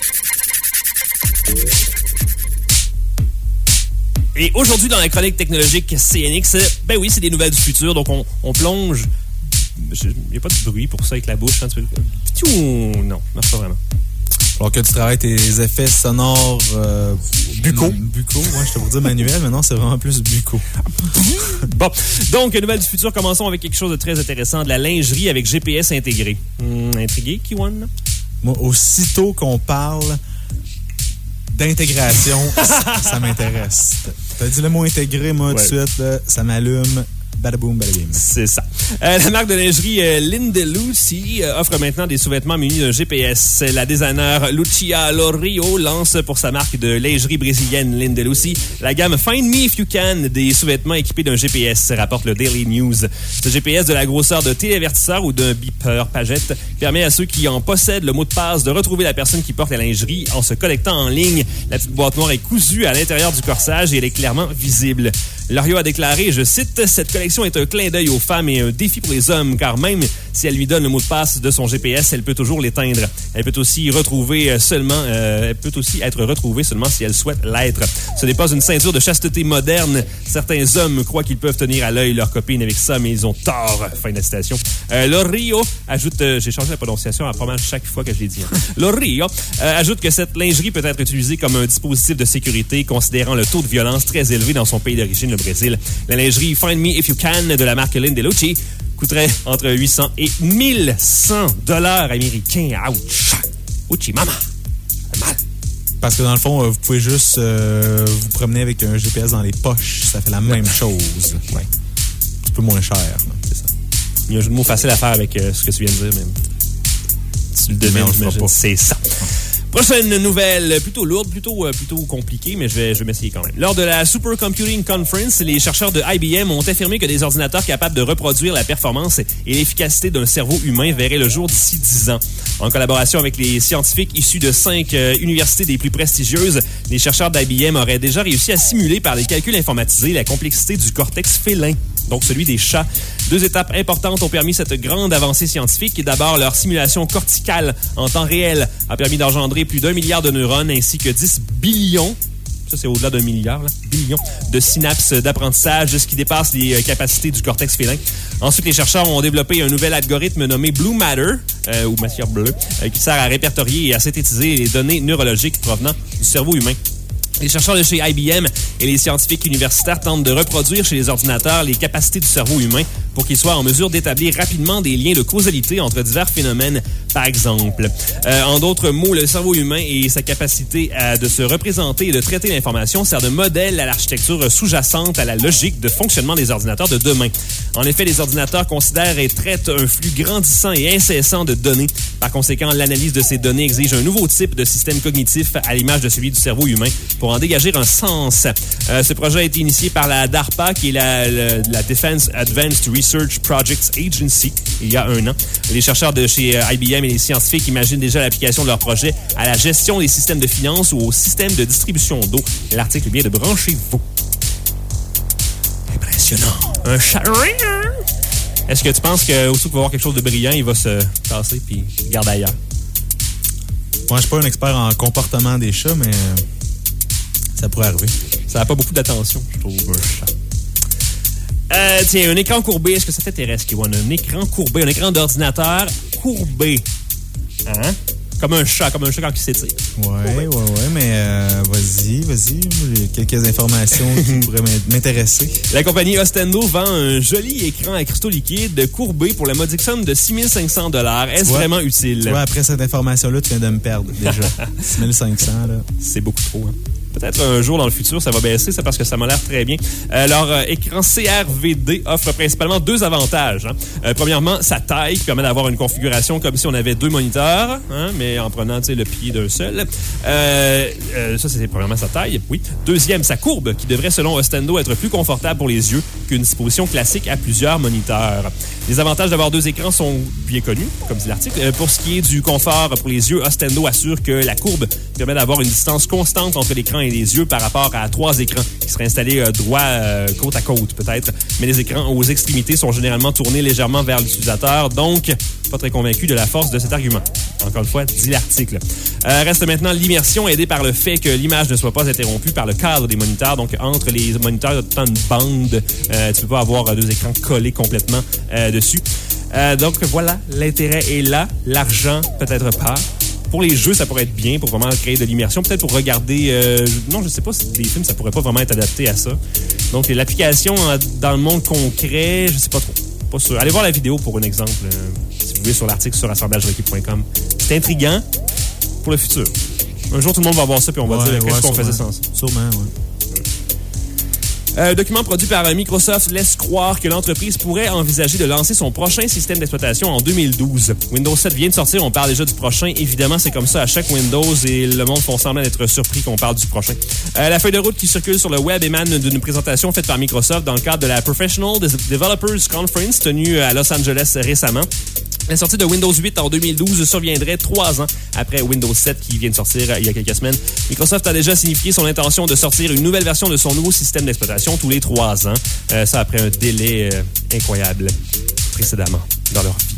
Et aujourd'hui, dans la chronique technologique C N X, ben oui, c'est des nouvelles du futur, donc on, on plonge... Il n'y a pas de bruit pour ça avec la bouche. Hein, tu peux... Non, marche pas vraiment. Alors que tu travailles tes effets sonores... Euh, buccaux. Buccaux, ouais, je te voulais dire manuel, mais non, c'est vraiment plus buccaux. Bon, donc, nouvelles du futur, commençons avec quelque chose de très intéressant, de la lingerie avec G P S intégré. Hum, intrigué, Kiwan? Moi, aussitôt qu'on parle d'intégration, ça, ça m'intéresse. T'as dit le mot intégré, moi, ouais. Tout de suite, là, ça m'allume. Badaboum, badabim. C'est ça. Euh, la marque de lingerie euh, Lindelousy euh, offre maintenant des sous-vêtements munis d'un G P S. La designer Lucia Lorio lance pour sa marque de lingerie brésilienne Lindelousy la gamme Find Me If You Can, des sous-vêtements équipés d'un G P S, rapporte le Daily News. Ce G P S de la grosseur de téléavertisseur ou d'un beeper pagette permet à ceux qui en possèdent le mot de passe de retrouver la personne qui porte la lingerie en se connectant en ligne. La petite boîte noire est cousue à l'intérieur du corsage et elle est clairement visible. Lorio a déclaré, je cite, « Cette collection est un clin d'œil aux femmes et un défi pour les hommes, car même si elle lui donne le mot de passe de son G P S, elle peut toujours l'éteindre. Elle peut aussi retrouver seulement, euh, elle peut aussi être retrouvée seulement si elle souhaite l'être. Ce n'est pas une ceinture de chasteté moderne. Certains hommes croient qu'ils peuvent tenir à l'œil leur copine avec ça, mais ils ont tort. » Fin de la citation. Euh, Lorio ajoute, euh, j'ai changé la prononciation à pas mal chaque fois que je l'ai dit. Hein. Lorio euh, ajoute que cette lingerie peut être utilisée comme un dispositif de sécurité, considérant le taux de violence très élevé dans son pays d'origine, le Brésil. La lingerie Find Me If You Can de la marque Lindelousy coûterait entre huit cents et mille cent dollars américains. Ouch! Ouchi mama! Ça fait mal. Parce que dans le fond, vous pouvez juste euh, vous promener avec un G P S dans les poches. Ça fait la même chose. Ouais. Un peu moins cher. Là. C'est ça. Il y a un jeu de mots facile à faire avec euh, ce que tu viens de dire, même. Tu le devines, j'imagine. C'est ça. Prochaine nouvelle, plutôt lourde, plutôt, euh, plutôt compliquée, mais je vais, je vais m'essayer quand même. Lors de la Supercomputing Conference, les chercheurs de I B M ont affirmé que des ordinateurs capables de reproduire la performance et l'efficacité d'un cerveau humain verraient le jour d'ici dix ans. En collaboration avec les scientifiques issus de cinq euh, universités des plus prestigieuses, les chercheurs d'I B M auraient déjà réussi à simuler par des calculs informatisés la complexité du cortex félin, donc celui des chats. Deux étapes importantes ont permis cette grande avancée scientifique. D'abord, leur simulation corticale en temps réel a permis d'engendrer plus d'un milliard de neurones ainsi que dix billions, ça c'est au-delà d'un milliard, là, billions, de synapses d'apprentissage, ce qui dépasse les capacités du cortex félin. Ensuite, les chercheurs ont développé un nouvel algorithme nommé Blue Matter, euh, ou matière bleue, euh, qui sert à répertorier et à synthétiser les données neurologiques provenant du cerveau humain. Les chercheurs de chez I B M et les scientifiques universitaires tentent de reproduire chez les ordinateurs les capacités du cerveau humain pour qu'ils soient en mesure d'établir rapidement des liens de causalité entre divers phénomènes, par exemple. Euh, en d'autres mots, le cerveau humain et sa capacité à, de se représenter et de traiter l'information sert de modèle à l'architecture sous-jacente à la logique de fonctionnement des ordinateurs de demain. En effet, les ordinateurs considèrent et traitent un flux grandissant et incessant de données. Par conséquent, l'analyse de ces données exige un nouveau type de système cognitif à l'image de celui du cerveau humain pour en dégager un sens. Euh, ce projet a été initié par la DARPA, qui est la, la, la Defense Advanced Research Projects Agency, il y a un an. Les chercheurs de chez I B M et les scientifiques imaginent déjà l'application de leur projet à la gestion des systèmes de finances ou au système de distribution d'eau. L'article vient de Branchez-vous. Impressionnant. Un chat. Est-ce que tu penses que aussitôt qu'il va avoir quelque chose de brillant, il va se tasser puis regarder ailleurs? Moi, je suis pas un expert en comportement des chats, mais ça pourrait arriver. Ça n'a pas beaucoup d'attention, je trouve, un chat. Euh, tiens, un écran courbé, est-ce que ça t'intéresse, Kiwan? Un écran courbé, un écran d'ordinateur courbé. Hein? Comme un chat, comme un chat quand il s'étire. Ouais, ouais, ouais, mais euh, vas-y, vas-y. J'ai quelques informations qui pourraient m'intéresser. La compagnie Ostendo vend un joli écran à cristaux liquides courbé pour la modique somme de six mille cinq cents dollars. Est-ce ouais, vraiment utile? Tu vois, après cette information-là, tu viens de me perdre déjà. six mille cinq cents, là. C'est beaucoup trop, hein? Peut-être un jour dans le futur, ça va baisser, ça parce que ça m'a l'air très bien. Euh, leur euh, écran C R V D offre principalement deux avantages. Hein. Euh, premièrement, sa taille qui permet d'avoir une configuration comme si on avait deux moniteurs, hein, mais en prenant le pied d'un seul. Euh, euh, Euh, ça, c'est premièrement sa taille, oui. Deuxième, sa courbe, qui devrait, selon Ostendo, être plus confortable pour les yeux qu'une disposition classique à plusieurs moniteurs. Les avantages d'avoir deux écrans sont bien connus, comme dit l'article. Euh, pour ce qui est du confort pour les yeux, Ostendo assure que la courbe permet d'avoir une distance constante entre l'écran et les yeux par rapport à trois écrans qui seraient installés euh, droit euh, côte à côte, peut-être. Mais les écrans aux extrémités sont généralement tournés légèrement vers l'utilisateur, donc pas très convaincu de la force de cet argument. Encore une fois, dit l'article. Euh, reste maintenant l'immersion, aidée par le fait que l'image ne soit pas interrompue par le cadre des moniteurs. Donc, entre les moniteurs, il y a une bande. Euh, tu peux pas avoir deux écrans collés complètement euh, dessus. Euh, donc, voilà, l'intérêt est là. L'argent, peut-être pas. Pour les jeux, ça pourrait être bien pour vraiment créer de l'immersion. Peut-être pour regarder... Euh, non, je sais pas si des films, ça pourrait pas vraiment être adapté à ça. Donc, l'application dans le monde concret, je sais pas trop. Pas sûr. Allez voir la vidéo pour un exemple, euh, si vous voulez, sur l'article sur assemblage requis point com. C'est intriguant pour le futur. Un jour, tout le monde va voir ça puis on va ouais, dire qu'est-ce ouais, qu'on faisait sans ça. Sûrement, oui. Un document produit par Microsoft laisse croire que l'entreprise pourrait envisager de lancer son prochain système d'exploitation en deux mille douze. Windows sept vient de sortir, on parle déjà du prochain. Évidemment, c'est comme ça à chaque Windows et le monde font semblant d'être surpris qu'on parle du prochain. Euh, la feuille de route qui circule sur le web émane d'une présentation faite par Microsoft dans le cadre de la Professional Developers Conference tenue à Los Angeles récemment. La sortie de Windows huit en deux mille douze surviendrait trois ans après Windows sept qui vient de sortir il y a quelques semaines. Microsoft a déjà signifié son intention de sortir une nouvelle version de son nouveau système d'exploitation tous les trois ans. Euh, ça après un délai euh, incroyable précédemment dans leur vie.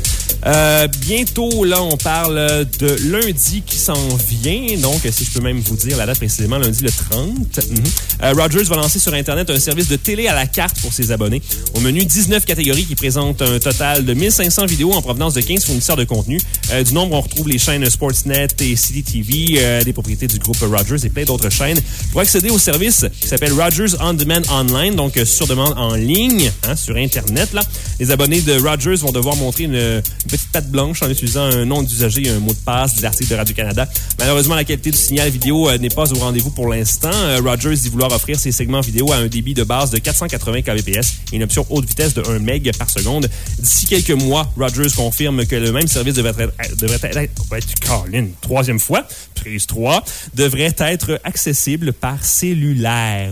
Euh, bientôt, là, on parle de lundi qui s'en vient. Donc, si je peux même vous dire la date précisément, lundi le trente. Mm-hmm. Euh, Rogers va lancer sur Internet un service de télé à la carte pour ses abonnés. Au menu, dix-neuf catégories qui présentent un total de mille cinq cents vidéos en provenance de quinze fournisseurs de contenu. Euh, du nombre, on retrouve les chaînes Sportsnet et C D T V, euh, des propriétés du groupe Rogers et plein d'autres chaînes. Pour accéder au service qui s'appelle Rogers On Demand Online, donc euh, sur demande en ligne, hein, sur Internet, là, les abonnés de Rogers vont devoir montrer une, une petite patte blanche en utilisant un nom d'usager et un mot de passe des articles de Radio-Canada. Malheureusement, la qualité du signal vidéo euh, n'est pas au rendez-vous pour l'instant. Euh, Rogers dit vouloir offrir ses segments vidéo à un débit de base de quatre cent quatre-vingts kilobits et une option haute vitesse de un még par seconde. D'ici quelques mois, Rogers confirme que le même service devrait être, devrait être, devrait être Caroline, troisième fois, prise trois, devrait être accessible par cellulaire.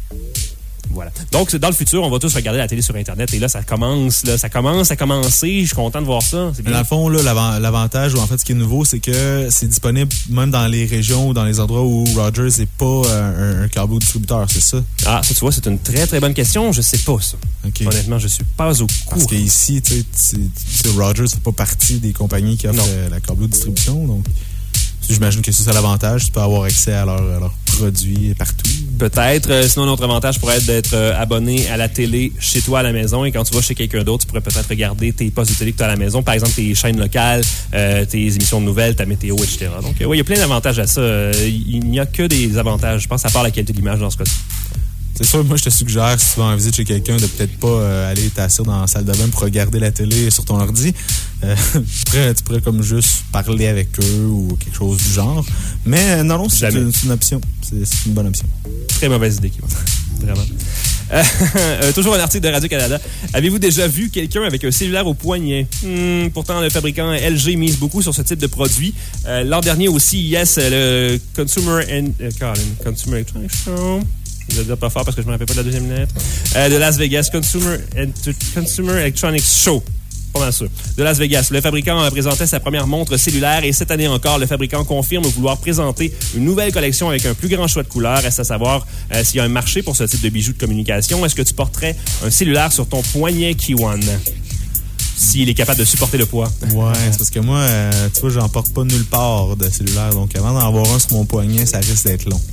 Voilà. Donc, dans le futur, on va tous regarder la télé sur Internet et là, ça commence, là, ça commence à commencer. Je suis content de voir ça. C'est bien. Dans le fond, là, l'avant- l'avantage, ou en fait, ce qui est nouveau, c'est que c'est disponible même dans les régions ou dans les endroits où Rogers n'est pas euh, un, un câble distributeur, c'est ça? Ah, ça, tu vois, c'est une très, très bonne question. Je sais pas, ça. Okay. Honnêtement, je suis pas au courant. Parce qu'ici, tu sais, Rogers ne fait pas partie des compagnies qui offrent euh, la câble distribution, donc... J'imagine que c'est ça l'avantage. Tu peux avoir accès à leurs leur produits partout. Peut-être. Euh, sinon, notre avantage pourrait être d'être euh, abonné à la télé chez toi à la maison. Et quand tu vas chez quelqu'un d'autre, tu pourrais peut-être regarder tes postes de télé que tu as à la maison. Par exemple, tes chaînes locales, euh, tes émissions de nouvelles, ta météo, et cetera. Donc, euh, oui, il y a plein d'avantages à ça. Euh, il n'y a que des avantages, je pense, à part la qualité de l'image dans ce cas-ci. C'est sûr, moi, je te suggère, si tu vas en visite chez quelqu'un, de peut-être pas euh, aller t'asseoir dans la salle de bain pour regarder la télé sur ton ordi. Euh, tu, pourrais, tu pourrais comme juste parler avec eux ou quelque chose du genre. Mais non, non, c'est une, une option. C'est, c'est une bonne option. Très mauvaise idée, vraiment. Euh, euh, toujours un article de Radio-Canada. Avez-vous déjà vu quelqu'un avec un cellulaire au poignet? Hmm, pourtant, le fabricant L G mise beaucoup sur ce type de produit. Euh, l'an dernier au C E S, le Consumer... And, euh, Colin, Consumer Electronics Show... Je ne vais pas fort parce que je ne me rappelle pas de la deuxième lettre. Euh, de Las Vegas, Consumer, Consumer Electronics Show. Pas mal sûr. De Las Vegas. Le fabricant présentait sa première montre cellulaire et cette année encore, le fabricant confirme vouloir présenter une nouvelle collection avec un plus grand choix de couleurs. Reste à savoir euh, s'il y a un marché pour ce type de bijoux de communication. Est-ce que tu porterais un cellulaire sur ton poignet Kiwan? S'il est capable de supporter le poids. Ouais, c'est parce que moi, euh, tu vois, j'en porte pas nulle part de cellulaire. Donc avant d'en avoir un sur mon poignet, ça risque d'être long.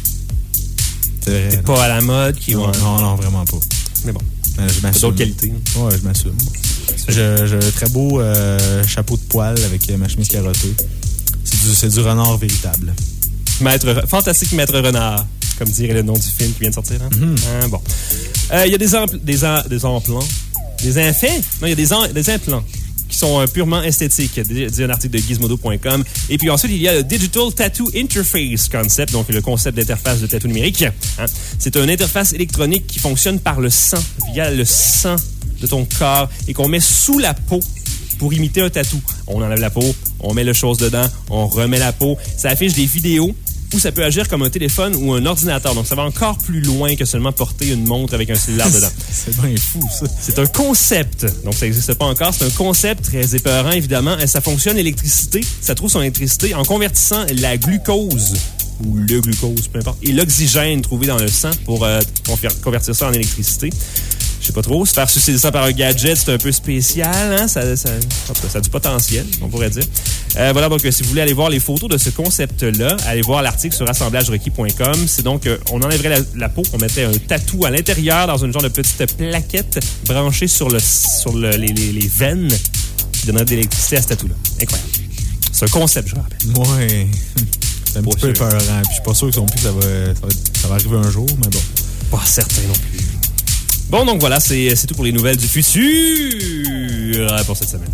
C'est pas à la mode qui non, non, non, vraiment pas. Mais bon. Euh, je m'assume. C'est d'autres qualités. Ouais, je m'assume. J'ai, j'ai un très beau euh, chapeau de poil avec ma chemise carottée. C'est du, c'est du renard véritable. Maître, fantastique maître renard, comme dirait le nom du film qui vient de sortir. Hein? Mm-hmm. Hein, bon. Il euh, y a des, ampl- des, an- des implants. Des infants? Non, il y a des, an- des implants qui sont euh, purement esthétiques, dit un article de gizmodo point com. Et puis ensuite, il y a le Digital Tattoo Interface Concept, donc le concept d'interface de tattoo numérique. Hein. C'est une interface électronique qui fonctionne par le sang, via le sang de ton corps et qu'on met sous la peau pour imiter un tatou. On enlève la peau, on met le chose dedans, on remet la peau. Ça affiche des vidéos ou ça peut agir comme un téléphone ou un ordinateur. Donc, ça va encore plus loin que seulement porter une montre avec un cellulaire dedans. C'est bien fou, ça. C'est un concept. Donc, ça n'existe pas encore. C'est un concept très épeurant, évidemment. Ça fonctionne l'électricité. Ça trouve son électricité en convertissant la glucose ou le glucose, peu importe, et l'oxygène trouvé dans le sang pour euh, convertir ça en électricité. Je sais pas trop. Se faire succéder ça par un gadget, c'est un peu spécial. Hein? Ça, ça, ça a du potentiel, on pourrait dire. Euh, voilà, donc si vous voulez aller voir les photos de ce concept-là, allez voir l'article sur assemblage requis point com. C'est donc, euh, on enlèverait la, la peau, on mettrait un tatou à l'intérieur dans une genre de petite plaquette branchée sur, le, sur le, les, les, les veines qui donnerait de l'électricité à ce tatou-là. Incroyable. C'est un concept, je le rappelle. Ouais. C'est un petit peu épeurant. Puis je suis pas sûr que non plus ça va, ça, va, ça va arriver un jour, mais bon. Pas certain non plus. Bon, donc voilà, c'est, c'est tout pour les nouvelles du futur pour cette semaine.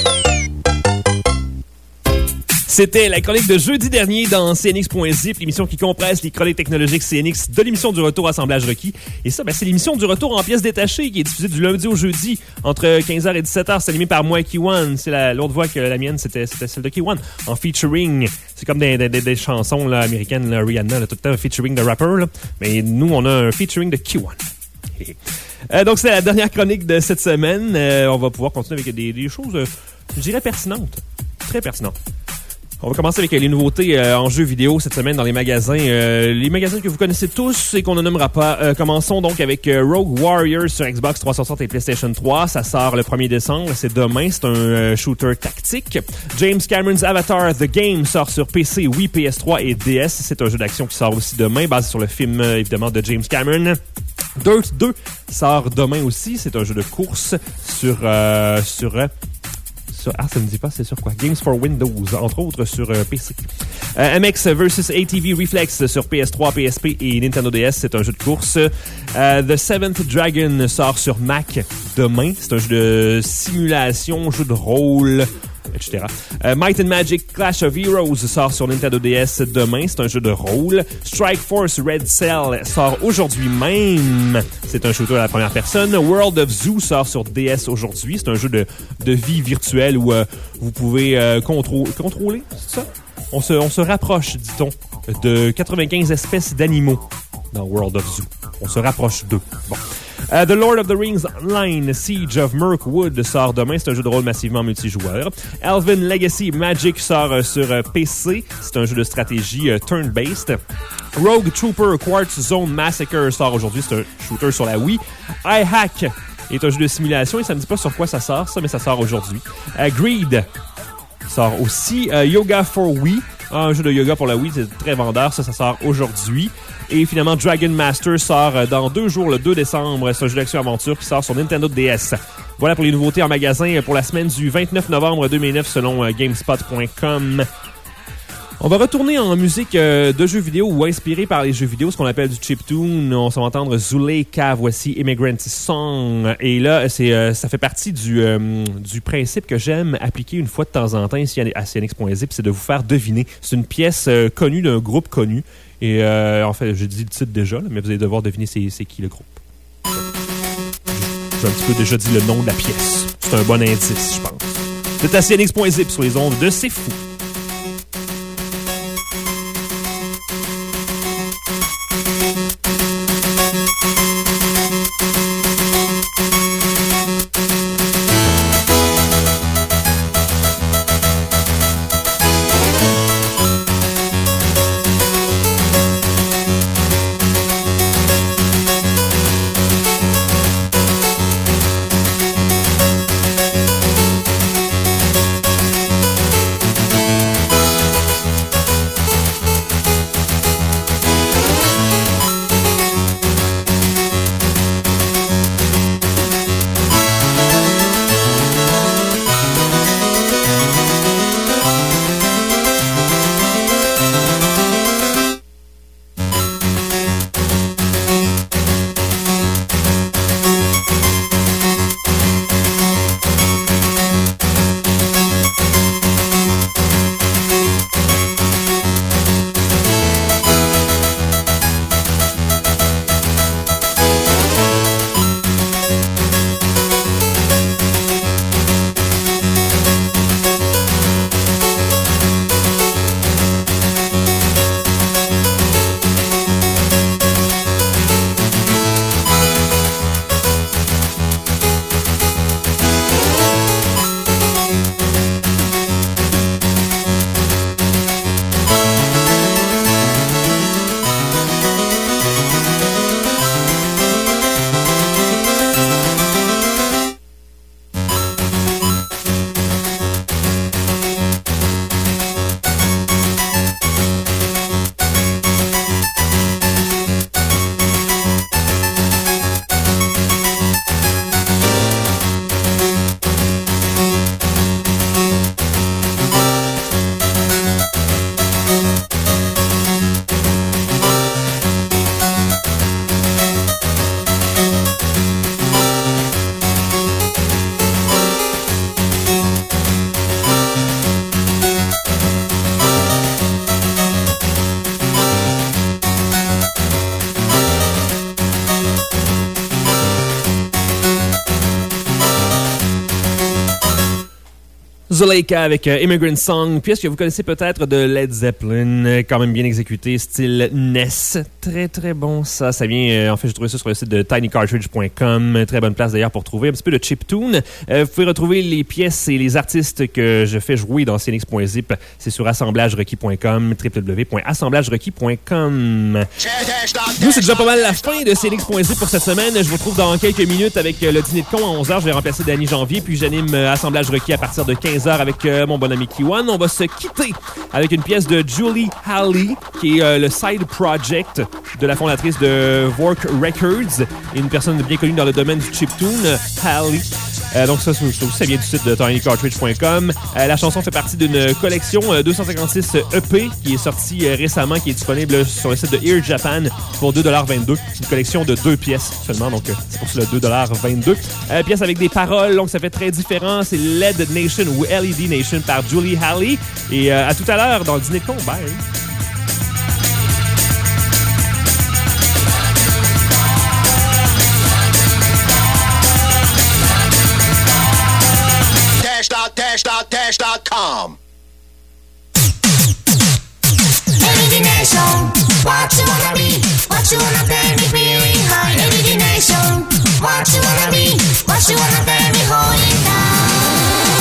C'était la chronique de jeudi dernier dans C N X point zip, l'émission qui compresse les chroniques technologiques C N X de l'émission du retour Assemblage requis. Et ça, ben, c'est l'émission du retour en pièces détachées qui est diffusée du lundi au jeudi entre quinze heures et dix-sept heures. C'est animé par moi, Kiwan. C'est la, l'autre voix que la mienne, c'était, c'était celle de Kiwan en featuring. C'est comme des, des, des chansons là, américaines, là, Rihanna, là, tout le temps un featuring de rapper. Là. Mais nous, on a un featuring de Kiwan. Euh, donc, c'est la dernière chronique de cette semaine. Euh, on va pouvoir continuer avec des, des choses, euh, je dirais, pertinentes. Très pertinentes. On va commencer avec les nouveautés euh, en jeux vidéo cette semaine dans les magasins. Euh, les magasins que vous connaissez tous et qu'on ne nommera pas. Euh, commençons donc avec euh, Rogue Warriors sur Xbox trois cent soixante et PlayStation trois. Ça sort le premier décembre. C'est demain. C'est un euh, shooter tactique. James Cameron's Avatar The Game sort sur P C, Wii, P S trois et D S. C'est un jeu d'action qui sort aussi demain, basé sur le film, euh, évidemment, de James Cameron. Dirt deux sort demain aussi. C'est un jeu de course sur... Euh, sur euh, Sur, ah, ça me dit pas, c'est sur quoi? Games for Windows, entre autres sur euh, P C. Euh, M X versus A T V Reflex sur P S trois, P S P et Nintendo D S, c'est un jeu de course. Euh, The Seventh Dragon sort sur Mac demain. C'est un jeu de simulation, jeu de rôle, et cetera. Euh, Might and Magic Clash of Heroes sort sur Nintendo D S demain. C'est un jeu de rôle. Strike Force Red Cell sort aujourd'hui même. C'est un shooter à la première personne. World of Zoo sort sur D S aujourd'hui. C'est un jeu de, de vie virtuelle où euh, vous pouvez euh, contrô- contrôler, c'est ça? On se, on se rapproche, dit-on, de quatre-vingt-quinze espèces d'animaux dans World of Zoo. On se rapproche d'eux. Bon. Uh, The Lord of the Rings Online Siege of Mirkwood sort demain. C'est un jeu de rôle massivement multijoueur. Elven Legacy Magic sort uh, sur uh, P C. C'est un jeu de stratégie uh, turn-based. Rogue Trooper Quartz Zone Massacre sort aujourd'hui. C'est un shooter sur la Wii. iHack est un jeu de simulation et ça ne dit pas sur quoi ça sort, ça, mais ça sort aujourd'hui. Uh, Greed sort aussi. Uh, Yoga for Wii. Un jeu de yoga pour la Wii, c'est très vendeur. Ça, ça sort aujourd'hui. Et finalement, Dragon Master sort dans deux jours, le deux décembre. C'est un jeu d'action-aventure qui sort sur Nintendo D S. Voilà pour les nouveautés en magasin pour la semaine du vingt-neuf novembre deux mille neuf selon GameSpot point com. On va retourner en musique euh, de jeux vidéo ou inspiré par les jeux vidéo, ce qu'on appelle du chiptune. On s'en va entendre Zuleika, voici Immigrant Song. Et là, c'est euh, ça fait partie du, euh, du principe que j'aime appliquer une fois de temps en temps ici à C N X point zip, c'est de vous faire deviner. C'est une pièce euh, connue d'un groupe connu. Et euh, en fait, je dis le titre déjà, là, mais vous allez devoir deviner c'est, c'est qui le groupe. J'ai un petit peu déjà dit le nom de la pièce. C'est un bon indice, je pense. C'est à C N X point zip sur les ondes de C'est Fou. Zuleika avec euh, Immigrant Song, pièce que vous connaissez peut-être de Led Zeppelin, euh, quand même bien exécuté, style N E S. Très très bon ça, ça vient, euh, en fait j'ai trouvé ça sur le site de tiny cartridge point com, très bonne place d'ailleurs pour trouver un petit peu de chiptune. Euh, vous pouvez retrouver les pièces et les artistes que je fais jouer dans C N X point zip, c'est sur assemblage requis point com, w w w point assemblage requis point com. Nous c'est déjà pas mal la fin de C N X point zip pour cette semaine, je vous retrouve dans quelques minutes avec euh, le dîner de con à onze heures, je vais remplacer Danny Janvier, puis j'anime euh, Assemblage requis à partir de quinze heures avec euh, mon bon ami Kiwan. On va se quitter avec une pièce de Julie Halley, qui est euh, le side project de la fondatrice de Vork Records, et une personne bien connue dans le domaine du chiptune, Halley. Euh, donc ça, ça, ça vient du site de tiny cartridge point com. Euh, la chanson fait partie d'une collection euh, deux cent cinquante-six E P qui est sortie euh, récemment, qui est disponible sur le site de Ear Japan pour deux dollars vingt-deux. C'est une collection de deux pièces seulement, donc euh, c'est pour ça le deux dollars vingt-deux. Euh, pièce avec des paroles, donc ça fait très différent. C'est L E D Nation ou L E D Nation par Julie Halley. Et euh, à tout à l'heure dans le dîner de con. Bye! dash dot dash dot com. L E D Nation, what you wanna be? What you wanna pay me feeling high? L E D Nation, what you wanna be? What you wanna pay me holding tight?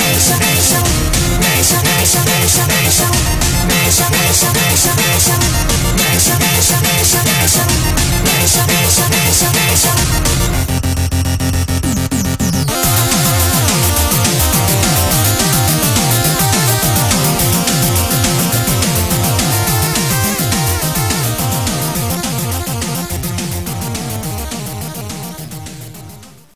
Nation, nation, nation, nation, nation, nation, nation, nation.